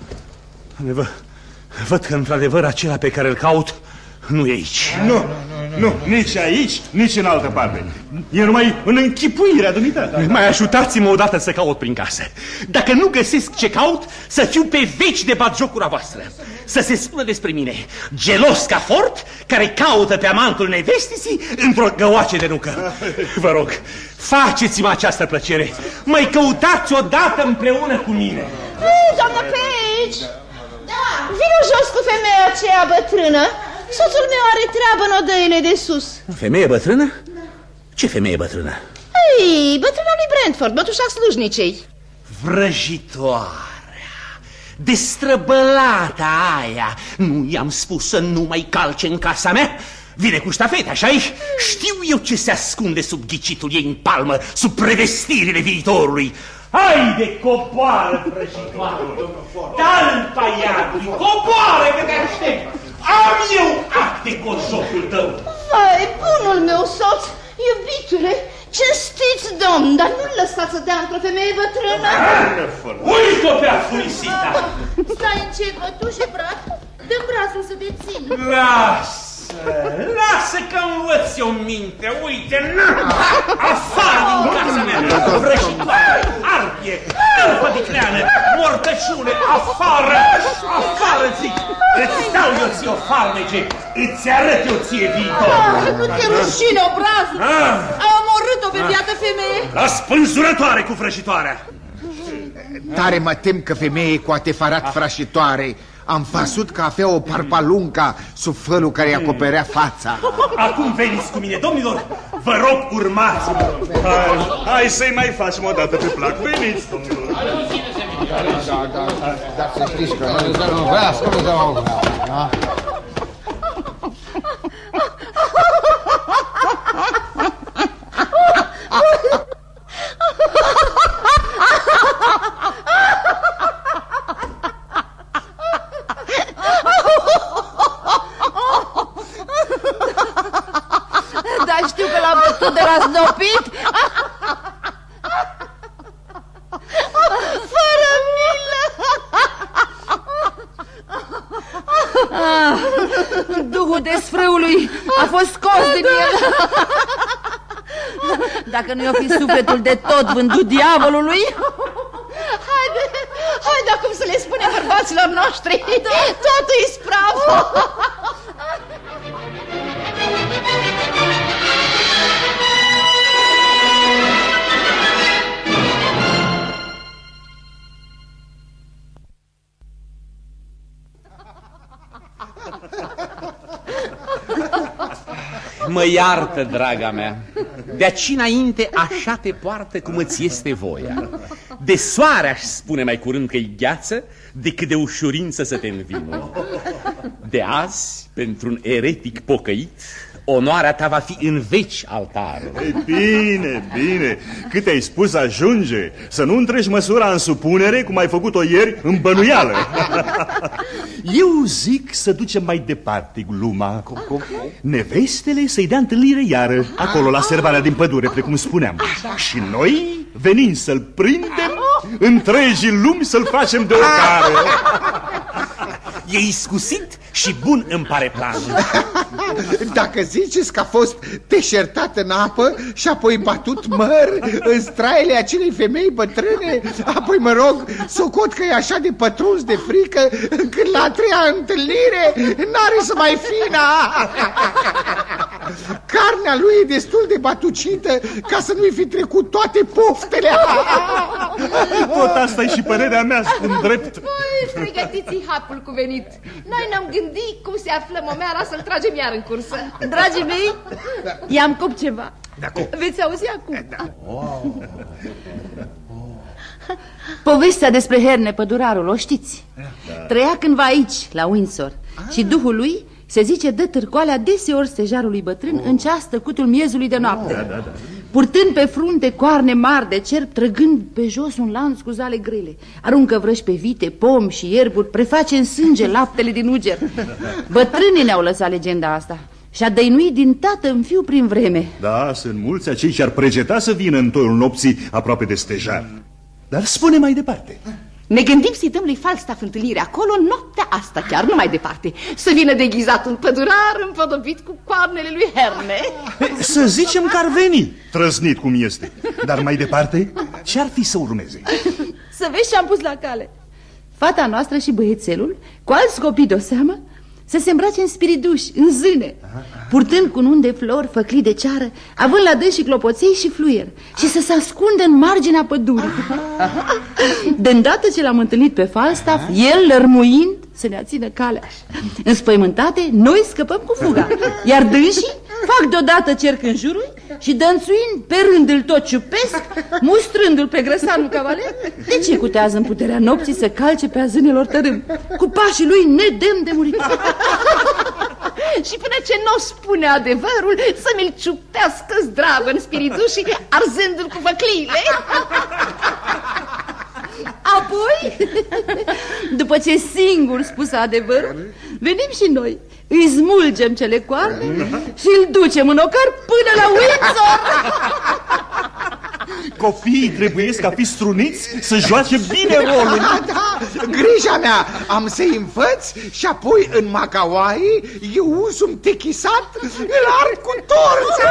Văd că într-adevăr acela pe care îl caut nu e aici. Nu, nici aici, nici în altă parte. E numai în închipuirea dumitale. Mai ajutați-mă odată să caut prin casă. Dacă nu găsesc ce caut, să fiu pe veci de batjocura voastră. Să se spună despre mine, gelos ca Ford, care caută pe amantul nevestisii într-o găoace de nucă. Vă rog, faceți-mă această plăcere. Mai căutați odată împreună cu mine. Doamna Page! Da. Vino jos cu femeia aceea bătrână. Soțul meu are treabă în odăile de sus. Femeie bătrână? Ce femeie bătrână? Ei, bătrâna lui Brentford, bătușa slujnicei. Vrăjitoarea, destrăbălata aia. Nu i-am spus să nu mai calce în casa mea? Vine cu ștafete, așa-i? Știu eu ce se ascunde sub ghicitul ei în palmă, sub prevestirile viitorului. Haide, coboară, vrăjitoare! Talpa iadului, coboară că te aștept! Am eu acte cu jocul tău! Vai, bunul meu soț, iubitule, cinstiți domn, dar nu-l lăsați să dea într-o femeie bătrână! Uită-o pe afurisita! Stai încet, bătușe, brat, dă-mi brațul să te țin! Lasă că învăț eu minte, uite, afară din casa mea, vrăjitoare, arpie, tâlpă vicleană, mortăciune, afară, zic, îți dau eu ție o farmece, îți arăt eu ție viitor. Nu te rușine, obrazul, ai omorât-o pe biată femeie. La spânzurătoare cu vrăjitoarea. Tare mă tem că femeie cu atefarat frașitoare Am văzut că avea o parpalunca sub felul care îi acoperea fața. Acum veniți cu mine, domnilor! Vă rog, urmați-mă! Hai să-i mai facem o dată pe plac. Veniți, domnilor! Dar să știți că nu vrea să nu zău. Dar știu că l-am bătut de răznopit. Fără milă! Duhul desfrâului a fost scos din el. Dacă nu i-o fi sufletul de tot vândut diavolului. Haide acum să le spunem bărbaților noștri. Totul e ispravă. Mă iartă, draga mea, de aici înainte așa te poartă cum îți este voia. De soare aș spune mai curând că-i gheață decât de ușurință să te învină. De azi, pentru un eretic pocăit, onoarea ta va fi în veci altarul. Ei, bine, bine, cât ai spus ajunge. Să nu întreci măsura în supunere, cum ai făcut-o ieri, în bănuială. Eu zic să ducem mai departe gluma. Nevestele să-i dea întâlnire iară, acolo la servarea din pădure, precum spuneam. Și noi venim să-l prindem, întregii lumi să-l facem de ocară. E iscusit și bun îmi pare planul. Dacă ziceți că a fost deșertat în apă și apoi batut măr în straile acelei femei bătrâne, apoi mă rog, socot că e așa de pătruns de frică încât la a treia întâlnire n-are să mai fină. Carnea lui e destul de batucită ca să nu-i fi trecut toate poftele. Tot asta e și părerea mea, spun drept. Măi, pregătiți-i hapul cuvenit. Noi ne-am gândit cum se află momeara să-l tragem iar în cursă. Dragii mei, i-am copt ceva. Veți auzi acum. Povestea despre Herne pădurarul, o știți? Trăia cândva aici, la Windsor. Și duhul lui se zice dă târcoalea deseori stejarului bătrân în ceas tăcutul miezului de noapte. Purtând pe frunte coarne mari de cerb, trăgând pe jos un lanț cu zale grele. Aruncă vrăși pe vite, pomi și ierburi, preface în sânge laptele din uger. Bătrânii ne-au lăsat legenda asta și a dăinuit din tată în fiu prin vreme. Da, sunt mulți acei ce ar pregeta să vină în toiul nopții aproape de stejar. Dar spune mai departe. Ne gândim să-i dăm lui Falstaff întâlnire acolo noaptea asta, chiar nu mai departe. Să vină deghizat un pădurar împodobit cu coarnele lui Herne. Să zicem că ar veni, trăznit cum este. Dar mai departe, ce-ar fi să urmeze? Să vezi ce am pus la cale. Fata noastră și băiețelul, cu alți copii de-o seamă, să se îmbrace în spiriduși, în zâne, purtând cununi de flori, făclii de ceară, având la dâns și clopoței și fluier, și să se ascundă în marginea pădurii. De îndată ce l-am întâlnit pe Falstaff, el lărmuind să ne țină calea. Înspăimântate, noi scăpăm cu fuga, iar dânsii fac deodată cerc în jurul și dănțuind pe rând îl tot ciupesc, mustrându-l pe grăsanul cavaler, deci ecutează în puterea nopții să calce pe azânelor tărâm, cu pașii lui nedemn de murit. Și până ce nu spune adevărul, să mi-l ciupească zdravă în spiridușii, arzându-l cu făcliile. Apoi, după ce singur spus adevărul, venim și noi, îi smulgem cele coarne și îl ducem în ocar până la Windsor. Copiii trebuie ca fi struniți să joace bine rolul. Da, grija mea, am să-i învăț și apoi în Macawai eu însumi techisat îl arc cu torță.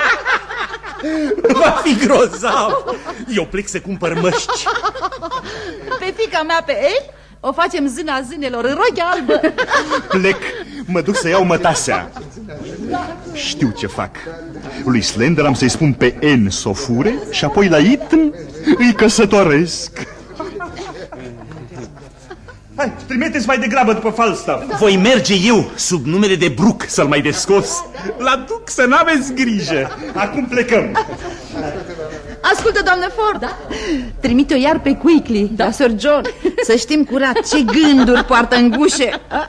Va fi grozav. Eu plec să cumpăr măști. Pe fiica mea, pe El, o facem zâna zânelor în rochea albă. Plec, mă duc să iau mătasea. Știu ce fac. Lui Slender am să-i spun pe N s-o fure și apoi la Ethan îi căsătoresc. Hai, trimiteți mai degrabă după Falstaff. Voi merge eu, sub numele de Brook, să-l mai descos. La duc, să n-aveți grijă. Acum plecăm. Ascultă, doamnă Ford, da? Trimite-o iar pe Quickly, da, Sir John. Să știm curat ce gânduri poartă în gușe.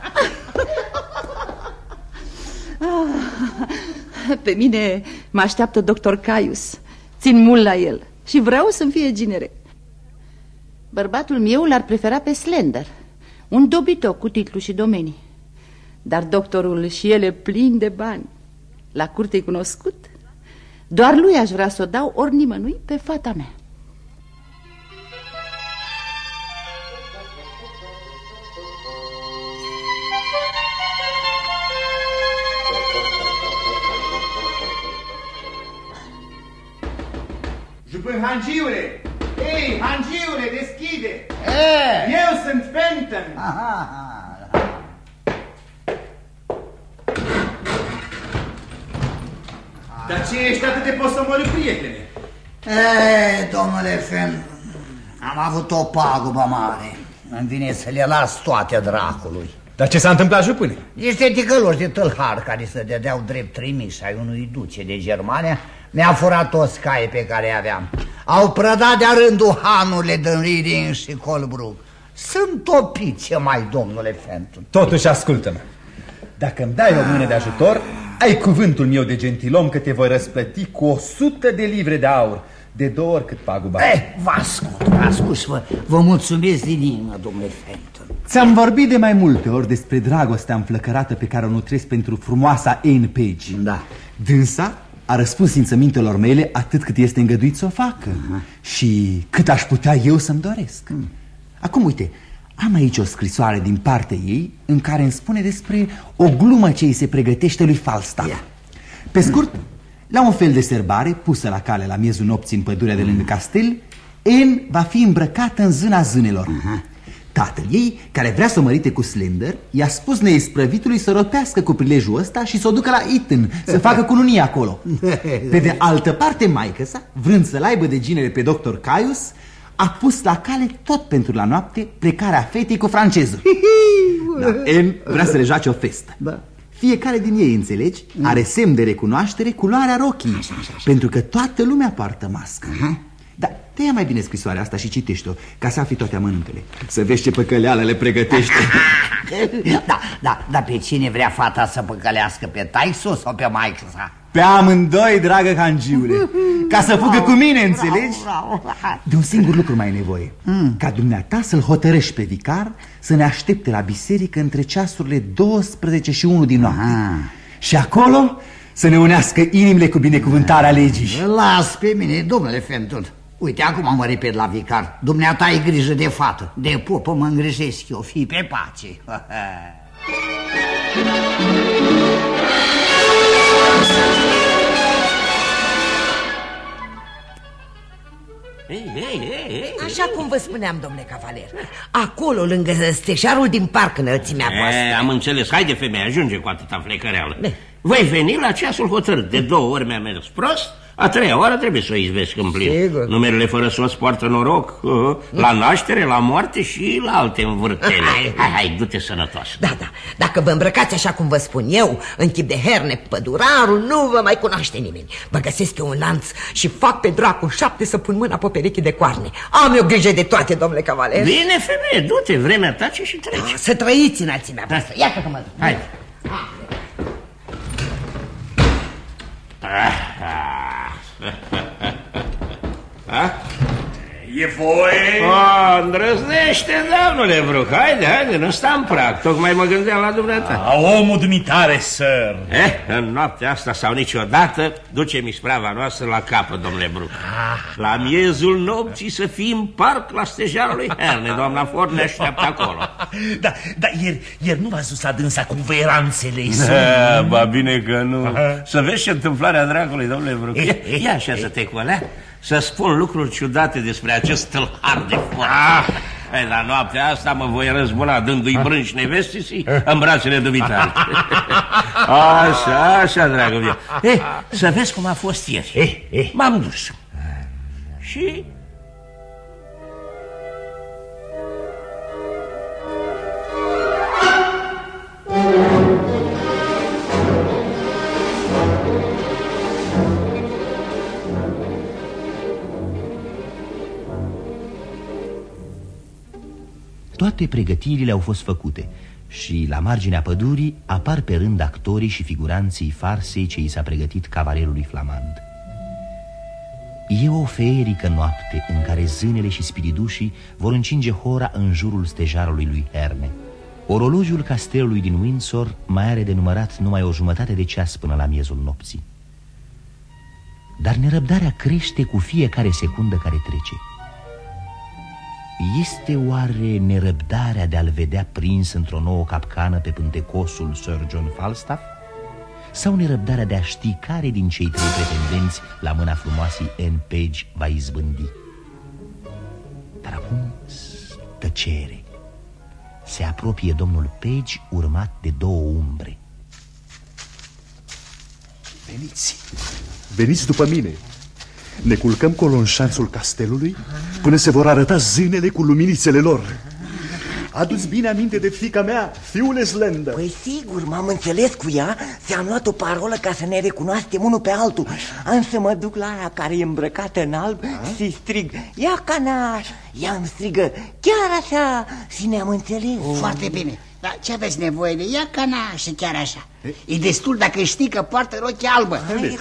Pe mine mă așteaptă doctor Caius. Țin mult la el și vreau să-mi fie ginere. Bărbatul meu l-ar prefera pe Slender, un dobitoc cu titlu și domenii. Dar doctorul și el e plin de bani. La curte e cunoscut. Doar lui aș vrea să o dau, ori nimănui, pe fata mea. Jupân, Hangiule! Ei, Hangiule, deschide! Eu sunt Fenton! Dar ce ești atât de posomorât, prietene? Domnule Fenton, am avut o pagubă mare. Îmi vine să le las toate dracului. Dar ce s-a întâmplat, jupâne? Niște ticăloși de tâlhari care se dădeau drept trimiși ai unui duce de Germania mi-a furat toți caii pe care îi aveam. Au prădat de-a rândul hanurile din Reading și Colebrook. Sunt topiți, ce mai, domnule Fenton? Totuși, ascultă-mă. Dacă îmi dai o mână de ajutor, ai cuvântul meu de gentilom că te voi răsplăti cu 100 de livre de aur, de 2 ori cât paguba. Vă ascult și vă mulțumesc din inimă, domnule Fenton. Ți-am vorbit de mai multe ori despre dragostea înflăcărată pe care o nutresc pentru frumoasa Anne Page. Da. Dânsa a răspuns simțămintelor mele atât cât este îngăduit să o facă și cât aș putea eu să-mi doresc. Acum, uite, am aici o scrisoare din partea ei în care îmi spune despre o glumă ce îi se pregătește lui Falstaff. Pe scurt, la un fel de serbare pusă la cale la miezul nopții în pădurea de lângă castel, Anne va fi îmbrăcată în zâna zânelor. Tatăl ei, care vrea să o mărite cu Slender, i-a spus neisprăvitului să ropească cu prilejul ăsta și să o ducă la Eton, să facă cununie acolo. Pe de altă parte, maică-sa, vrând să-l aibă de ginere pe doctor Caius, a pus la cale tot pentru la noapte plecarea fetei cu francezul. Anne vrea să le joace o festă. Fiecare din ei, înțelegi, are semn de recunoaștere culoarea rochii, pentru că toată lumea poartă mască. Dar te ia mai bine scrisoarea asta și citește-o, ca să afli toate amănuntele. Să vezi ce păcăleală le pregătește. Da, pe cine vrea fata să păcălească? Pe taisul sau pe maică-sa? Pe amândoi, dragă Hangiule. Ca să fugă cu mine, înțelegi? De un singur lucru mai e nevoie. Ca dumneata să-l hotărăști pe vicar să ne aștepte la biserică între ceasurile 12 și 1 din noapte. Și acolo să ne unească inimile cu binecuvântarea legii. Las pe mine, domnule Fenton. Uite, acum mă repet la vicar. Dumneata ai grijă de fată. De popă mă îngrijesc eu, fii pe pace. Așa cum vă spuneam, domnule cavaler, acolo, lângă steșarul din parc, înălțimea voastră. Am înțeles. Haide, femeie, ajunge cu atâta flecăreală. Voi veni la ceasul hotărât. De 2 ori mi-a mers prost, a 3-a oară trebuie să o izvesc în plin. Sigur. Numerele fără sos poartă noroc. La naștere, la moarte și la alte învârtele. Hai, du-te sănătoasă. Da, dacă vă îmbrăcați așa cum vă spun eu, în chip de herne pădurarul, nu vă mai cunoaște nimeni. Vă găsesc eu un lanț și fac pe dracu 7 să pun mâna pe pereche de coarne. Am eu grijă de toate, domnule cavaler. Bine, femeie, du-te, vremea tace și trece. Să trăiți înălțimea voastră. Iată că mă duc. Hai. E voie? Îndrăznește, domnule Brook. Haide, nu sta în prag. Tocmai mă gândeam la dumneata. Omul dumitare, sir. În noaptea asta sau niciodată ducem isprava noastră la capăt, domnule Brook. La miezul nopții să fii în parc la stejarul lui Herne. Doamna Ford ne așteaptă acolo. Da, ieri nu v-ați dus la dânsa cum vă era înțeles. Ba bine că nu. Să vezi ce întâmplarea dracului, domnule Brook. Ia așează-te cu alea să spun lucruri ciudate despre acest tâlhar de foc. La noaptea asta mă voi răzbuna dându-i brânci nevestisii în brațele dumitale. Așa, dragul meu. Să vezi cum a fost ieri. M-am dus. Și Toate pregătirile au fost făcute și la marginea pădurii apar pe rând actorii și figuranții farsei ce i s-a pregătit cavalerului flamand. E o feerică noapte în care zânele și spiridușii vor încinge hora în jurul stejarului lui Herne. Orologiul castelului din Windsor mai are de numărat numai o jumătate de ceas până la miezul nopții. Dar nerăbdarea crește cu fiecare secundă care trece. Este oare nerăbdarea de a-l vedea prins într-o nouă capcană pe pântecosul Sir John Falstaff? Sau nerăbdarea de a ști care din cei 3 pretendenți la mâna frumoasei Anne Page va izbândi? Dar acum tăcere. Se apropie domnul Page urmat de 2 umbre. Veniți după mine. Ne culcăm colo în șanțul castelului până se vor arăta zânele cu luminițele lor. Adu-ți bine aminte de fiica mea, fiule Slender. Păi sigur, m-am înțeles cu ea. Ți-am luat o parolă ca să ne recunoaștem unul pe altul. Am să mă duc la aia care e îmbrăcată în alb și strig: ia canaș! Ea îmi strigă: chiar așa! Și ne-am înțeles. Foarte bine. Dar ce aveți nevoie de ea canaș și chiar așa? E destul dacă știi că poartă rochie albă. Hai.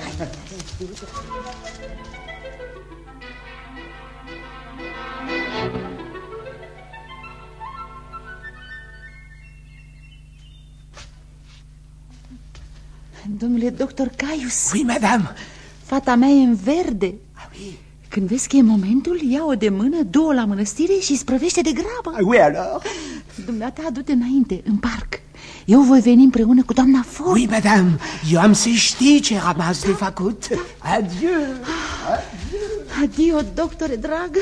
Domnule doctor Caius. Oui, madame. Fata mea e în verde. Când vezi că e momentul, ia-o de mână, du-o la mănăstire și sprăvește de grabă. Oui, alors? Dumneata, adu-te înainte, în parc. Eu voi veni împreună cu doamna Ford. Oui, madame. Eu am să știi ce a rămas de făcut. Adieu. Adio, doctore dragă.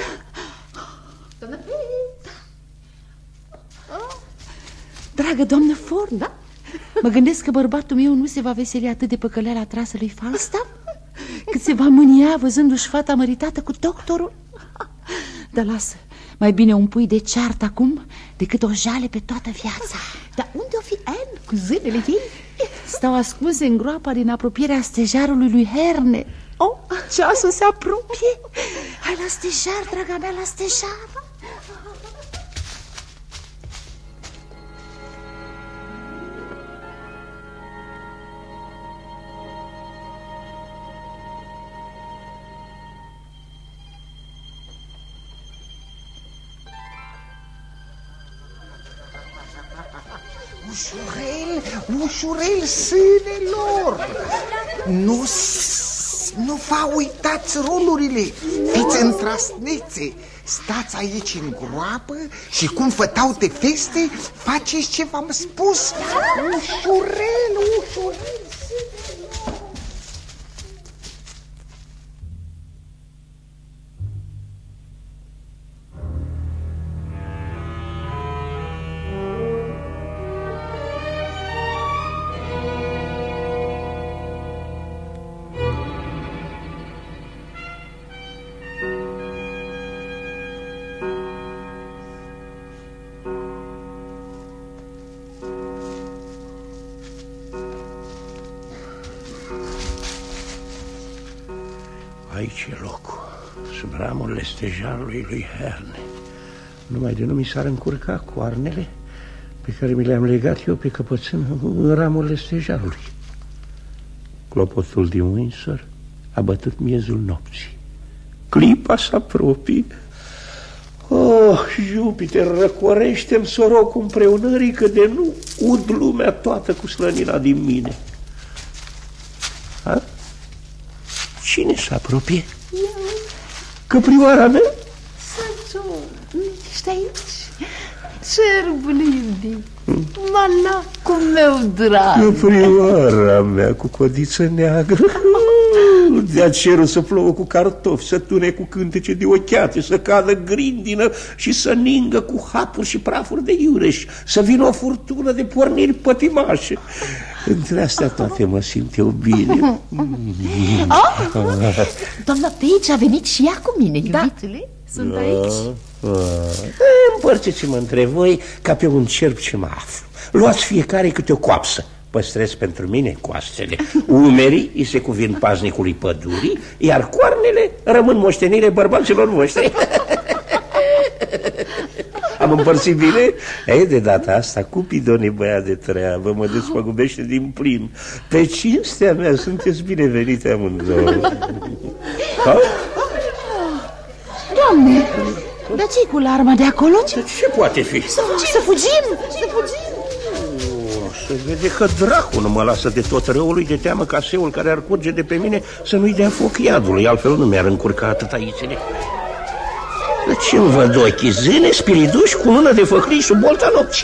Dragă doamnă Ford, da? Mă gândesc că bărbatul meu nu se va veseli atât de păcăleala trasă lui Falstaff, cât se va mânia văzându-și fata măritată cu doctorul. Dar lasă, mai bine un pui de ceartă acum decât o jale pe toată viața. Dar unde o fi Anne cu zânele ei? Stau ascunse în groapa din apropierea stejarului lui Herne. Oh, ceasul se apropie. Hai la stejar, draga mea, la stejar. Ușurel, ușurel, sânelor. Nu vă uitați rolurile. Fiți întrasnețe. Stați aici în groapă și cum fătau de feste, faceți ce v-am spus. Ușurel, ușurel. Aici e locul, sub ramurile stejarului lui Herne. Numai de nu mi s-ar încurca coarnele pe care mi le-am legat eu pe căpățân în ramurile stejarului. Clopotul din Windsor a bătut miezul nopții. Clipa s-apropie. Oh, Jupiter, răcorește-mi sorocul împreunării, că de nu ud lumea toată cu slănina din mine. Ha? Cine se apropie? Eu. Căprioara mea? Sancho, ești aici? Cerbule iubit, manacul meu drag. Căprioara mea cu codiță neagră. De-a cerul să plouă cu cartofi, să tune cu cântece de ochiate, să cadă grindină și să ningă cu hapuri și prafuri de iureș, să vină o furtună de porniri pătimașe. Între astea toate mă simt eu bine. Doamna Page a venit și ea cu mine, iubitule. Sunt aici. Împărțiți-mă între voi ca pe un cerb ce mă aflu. Luați fiecare câte o coapsă. Păstrez pentru mine coastele. Umerii îi se cuvin paznicului pădurii, iar coarnele rămân moștenire bărbaților voștri. Am împărțit bine? Ei, de data asta, Cupidon e băiat de treabă, mă despăgubește din plin. Pe cinstea mea, sunteți binevenite amândouă. Doamne, dar ce-i cu larma de acolo? Ce poate fi? Să fugim! Se vede că dracul nu mă lasă de tot răului, de teamă ca seul care ar curge de pe mine să nu-i dea foc iadului, altfel nu mi-ar încurca atâta ițele. De ce-mi văd ochii? Zâne, spiriduși cu lună de făclii sub bolta nopții.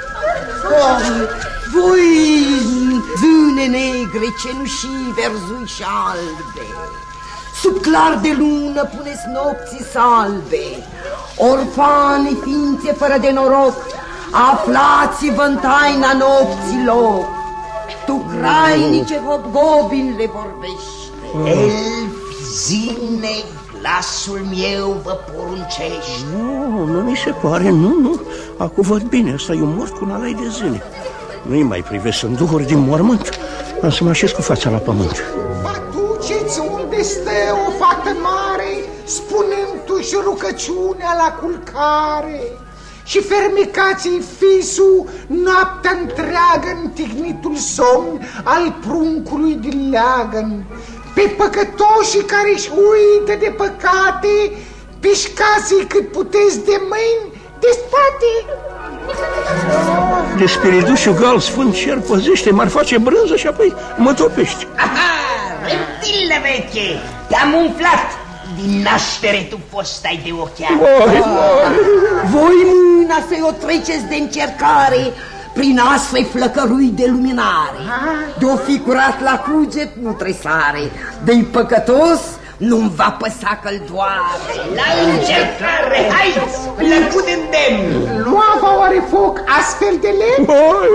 Voi, zâne negre, cenușii, verzui și albe, sub clar de lună puneți nopții salbe, orfane ființe fără de noroc, aflați-vă în taina nopților. Tu crainice hobgobin le vorbește, elfi, zine, glasul meu vă poruncește. Nu mi se pare, nu. Acum văd bine, ăsta e un mort cu un alai de zâne. Nu-i mai privesc în duhuri din mormânt. Am să mă așez cu fața la pământ. Vă duceți unde stă o fată mare, spunându-și rugăciunea la culcare, și fermicați-i fisul noaptea întreagă în tignitul somn al pruncului din leagăn. Pe păcătoșii care își uită de păcate, pișcați-i cât puteți de mâini, de spate. De spiridușul gal sfânt cer păzește, m-ar face brânză și apoi mă topești. Aha, reptilă veche, te-am umflat. Din naștere tu fostai de ochiar. Voi mâna să-i o treceți de încercare, prin astfel flăcărui de luminare. De-o fi curat la cuget, nu tresare, de-i păcătos, nu-mi va păsa că-l doare. La încercare, haiți, plăcut îndemn. Lua-va oare foc astfel de lemn?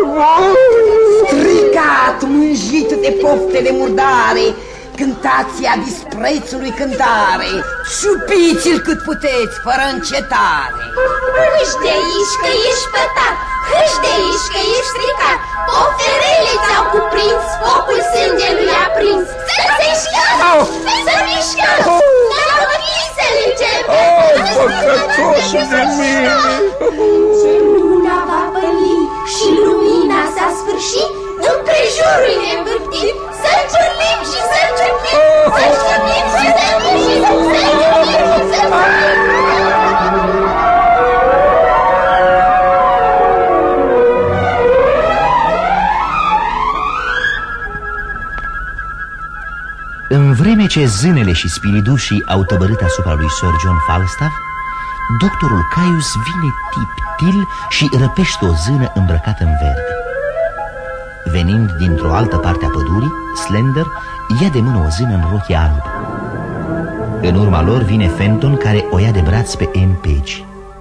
Stricat, mânjit de poftele murdare, cântați-a disprețului cântare, șupiți-l cât puteți, fără încetare. Hâși de aici că ești pătat, hâși de aici că ești stricat, pofterele ți-au cuprins, focul sângelui aprins. Să mișcați, să mișcați, n-au chisele încercă. Păcătosul de mine! Luna va păli și lumina s-a sfârșit, împrejurul e învârtit, să-l ciurlim și să-l ciurlim, să-l ciurlim și să-l ciurlim, să-l ciurlim și să-l ciurlim. În vreme ce zânele și spiridușii au tăbărât asupra lui Sir John Falstaff, doctorul Caius vine tiptil și răpește o zână îmbrăcată în verde. Venind dintr-o altă parte a pădurii, Slender ia de mână o zână în rochie albă. În urma lor vine Fenton, care o ia de braț pe Anne Page.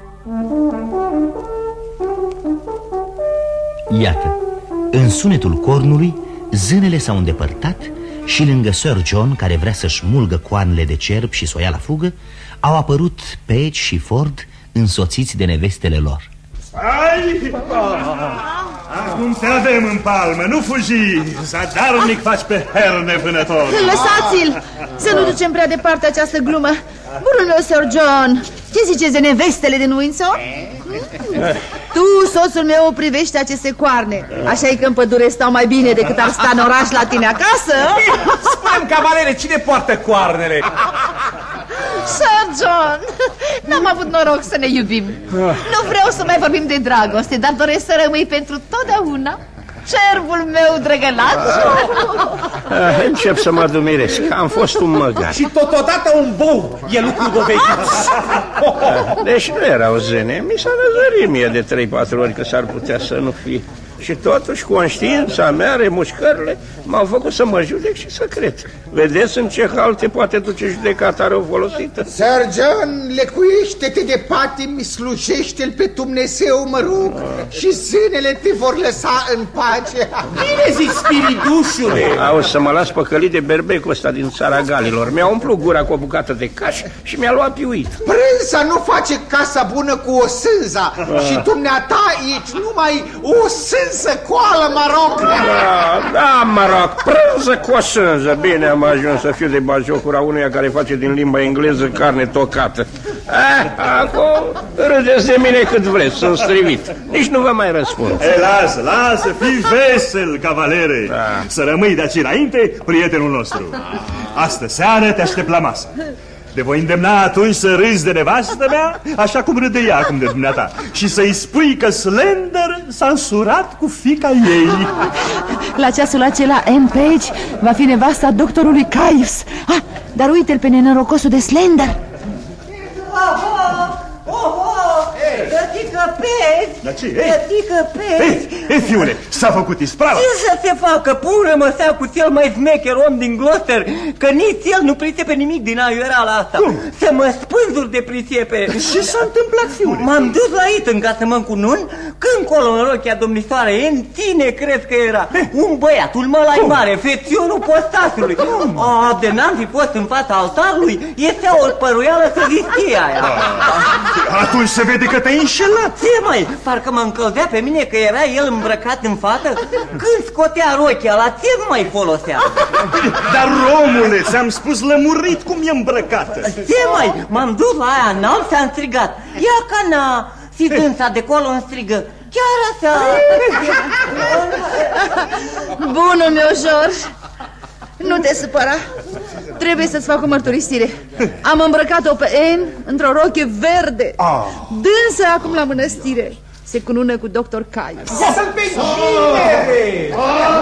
Iată, în sunetul cornului, zânele s-au îndepărtat și lângă Sir John, care vrea să-și mulgă coanele de cerb și să o ia la fugă, au apărut Page și Ford, însoțiți de nevestele lor. Stai! Acum te avem în palmă, nu fugi! Zadarnic faci pe herne vânător! Lăsați-l! Să nu ducem prea departe această glumă. Bunul meu, Sir John, ce ziceți de nevestele din Windsor? Tu, soțul meu, privești aceste coarne. Așa e că în pădure stau mai bine decât ar sta în oraș la tine acasă? Spune-mi, cavalere, cine poartă coarnele? Sir John, n-am avut noroc să ne iubim. Nu vreau să mai vorbim de dragoste, dar doresc să rămâi pentru totdeauna cervul meu drăgălaț. Încep să mă adumiresc. Am fost un măgar. Și totodată un bou. E lucru dovedit. Deci nu erau zâne. Mi s-a răzărit mie de 3-4 ori că s-ar putea să nu fie. Și totuși conștiința mea, remușcările, m-au făcut să mă judec și să cred. Vedeți în ce hal te poate duce judecata rău folosită? Sir John, lecuiește-te de patimi, slujește-l pe Dumnezeu, mă rog, și zânele te vor lăsa în pace. Bine zici, spiridușule! Auzi, să mă las păcălit de berbecul ăsta din țara Galilor. Mi-a umplut gura cu o bucată de caș și mi-a luat piuit. Prânza nu face casa bună cu o sânza și dumneata ești numai o sânza prânză, coală, mă rog. Da, mă rog, prânză cu o sânză. Bine am ajuns să fiu de bagiocura unuia care face din limba engleză carne tocată. Acum râdeți de mine cât vreți, sunt strivit. Nici nu vă mai răspund. Lasă, fii vesel, cavalere. Să rămâi de aici înainte prietenul nostru. Astă seară te aștept la masă. Te voi îndemna atunci să râzi de nevastă mea, așa cum râde ea acum de dumneata, și să-i spui că Slender s-a însurat cu fiica ei. La ceasul acela, Anne Page va fi nevasta doctorului Caius. Dar uite-l pe nenorocosul de Slender. Tătică Page! Dar ce? Tătică Page! Ei, fiule, s-a făcut ispravă. Ce să se facă? Pune-mă seama cu cel mai smecher om din Gloucester, că nici el nu pricepe nimic din aiureala asta. Să mă spânzuri de pricepe. Ce s-a întâmplat, fiule? M-am dus la Eton ca să mă încunun, când colo în rochia domnișoară în cine cred că era? Un băiat, un mălai mare, feționul postașului. De n-am fi fost în fața altarului, este o păruială să zischie aia. Atunci se vede că te-ai înșelat. Ce mai? Parcă mă încălzea pe mine că era el îmbrăcat în fată. Când scotea rochia, la ce mai folosea? Dar, omule, ți-am spus lămurit cum e îmbrăcată. Ce mai? M-am dus la aia înalt și am strigat. Ia ca na! Și dânsa de colo îmi strigă. Chiar așa! Bunul meu, George, nu te supăra. Trebuie să-ți fac o mărturisire. Am îmbrăcat-o pe Anne într-o roche verde. Dânsă acum la mănăstire. Se cunună cu doctor Caius. Să-l pe cine?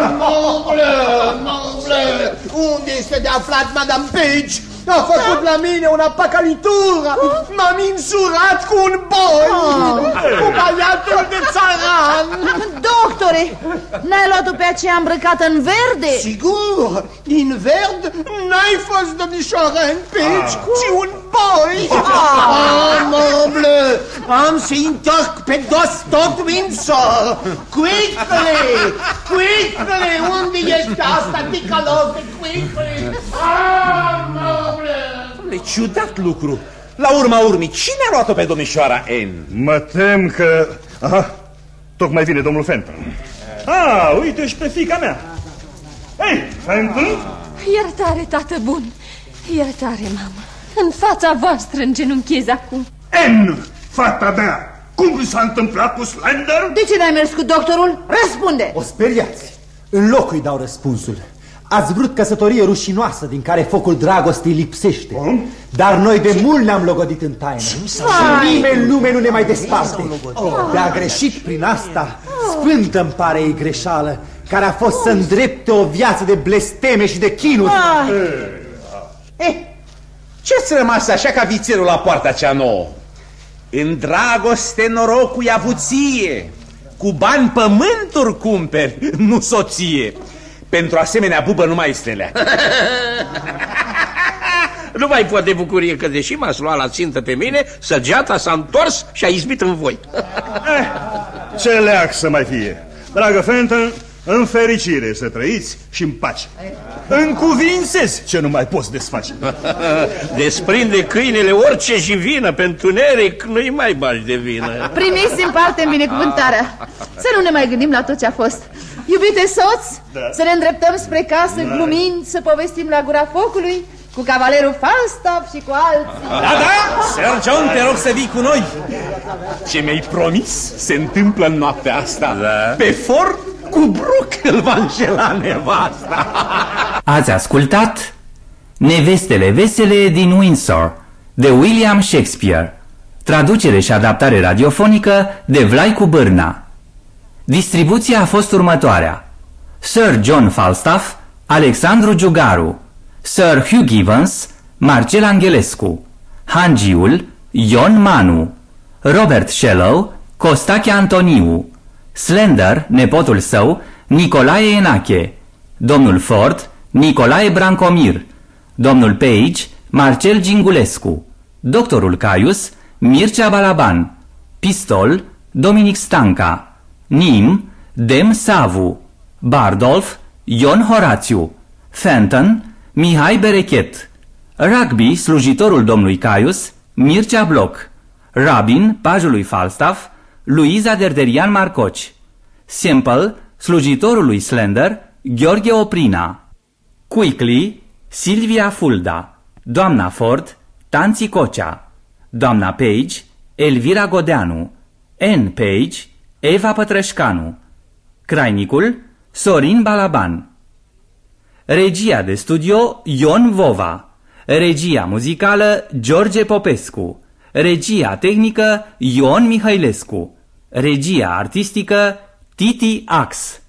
Noble! Unde este de aflat, Madame Page? A făcut la mine una pacalitură. M-am insurat cu un boi. Cu băiatul de țaran. Doctore, n-ai luat-o pe aceea îmbrăcată în verde? Sigur, din verde n-ai fost domnișoară în Page, ci un boi. Noble, am să-i întorc pe dos tot Windsor. Quickly, unde ești asta, ticalos de Quickly? Ciudat lucru. La urma urmii, cine a luat-o pe domnișoara Anne? Mă tem că... tocmai vine domnul Fenton. Uite și pe fiica mea. Hei, Fenton? Iertare, tată bun. Iertare, mamă. În fața voastră îngenunchez acum. Anne, fata mea, cum s-a întâmplat cu Slender? De ce n-ai mers cu doctorul? Răspunde! O speriați. În loc îi dau răspunsul. Ați vrut căsătorie rușinoasă din care focul dragostei lipsește. Dar noi de mult ne-am logodit în taină. Nimeni în lume nu ne mai desparte. De-a greșit prin asta, sfântă-mi pare ei greșeală, care a fost să îndrepte o viață de blesteme și de chinuri. Ce-ți rămas așa ca vițelul la poarta cea nouă? În dragoste norocul e avuție. Cu bani pământuri cumperi, nu soție. Pentru asemenea bubă nu mai strelea. Nu mai pot de bucurie că deși m-ați luat la țintă pe mine, săgeata s-a întors și a izbit în voi. Ce leac să mai fie. Dragă Fenton, în fericire să trăiți și în pace. Încuvințezi ce nu mai poți desface. Desprinde câinele orice jivină, pentru neric nu-i mai bagi de vină. Primiți în parte în binecuvântarea. Să nu ne mai gândim la tot ce a fost. Iubite soț, să ne îndreptăm spre casă, glumind, să povestim la gura focului cu cavalerul Falstaff și cu alții. Da, Sir John, te rog să vii cu noi. Ce mi-ai promis se întâmplă în noaptea asta. Pe for cu Brooke îl va înșela nevasta. Ați ascultat Nevestele vesele din Windsor de William Shakespeare. Traducere și adaptare radiofonică de Vlaicu Bârna. Distribuția a fost următoarea: Sir John Falstaff, Alexandru Giugaru, Sir Hugh Evans, Marcel Angelescu, Hangiul, Ion Manu, Robert Shallow, Costache Antoniu, Slender, nepotul său, Nicolae Enache, domnul Ford, Nicolae Brancomir, domnul Page, Marcel Gingulescu, doctorul Caius, Mircea Balaban, Pistol, Dominic Stanca, Nim, Dem Savu, Bardolf, Ion Horațiu, Fenton, Mihai Berechet, Rugby, slujitorul domnului Caius, Mircea Bloc, Rabin, pajul lui Falstaff, Luiza Derderian Marcoci, Sample, slujitorul lui Slender, Gheorghe Oprina. Quickly, Silvia Fulda. Doamna Ford, Tanți Cocea. Doamna Page, Elvira Godeanu. Anne Page, Eva Pătrășcanu. Crainicul, Sorin Balaban. Regia de studio, Ion Vova. Regia muzicală, George Popescu. Regia tehnică, Ion Mihailescu. Regia artistică, Titi Ax.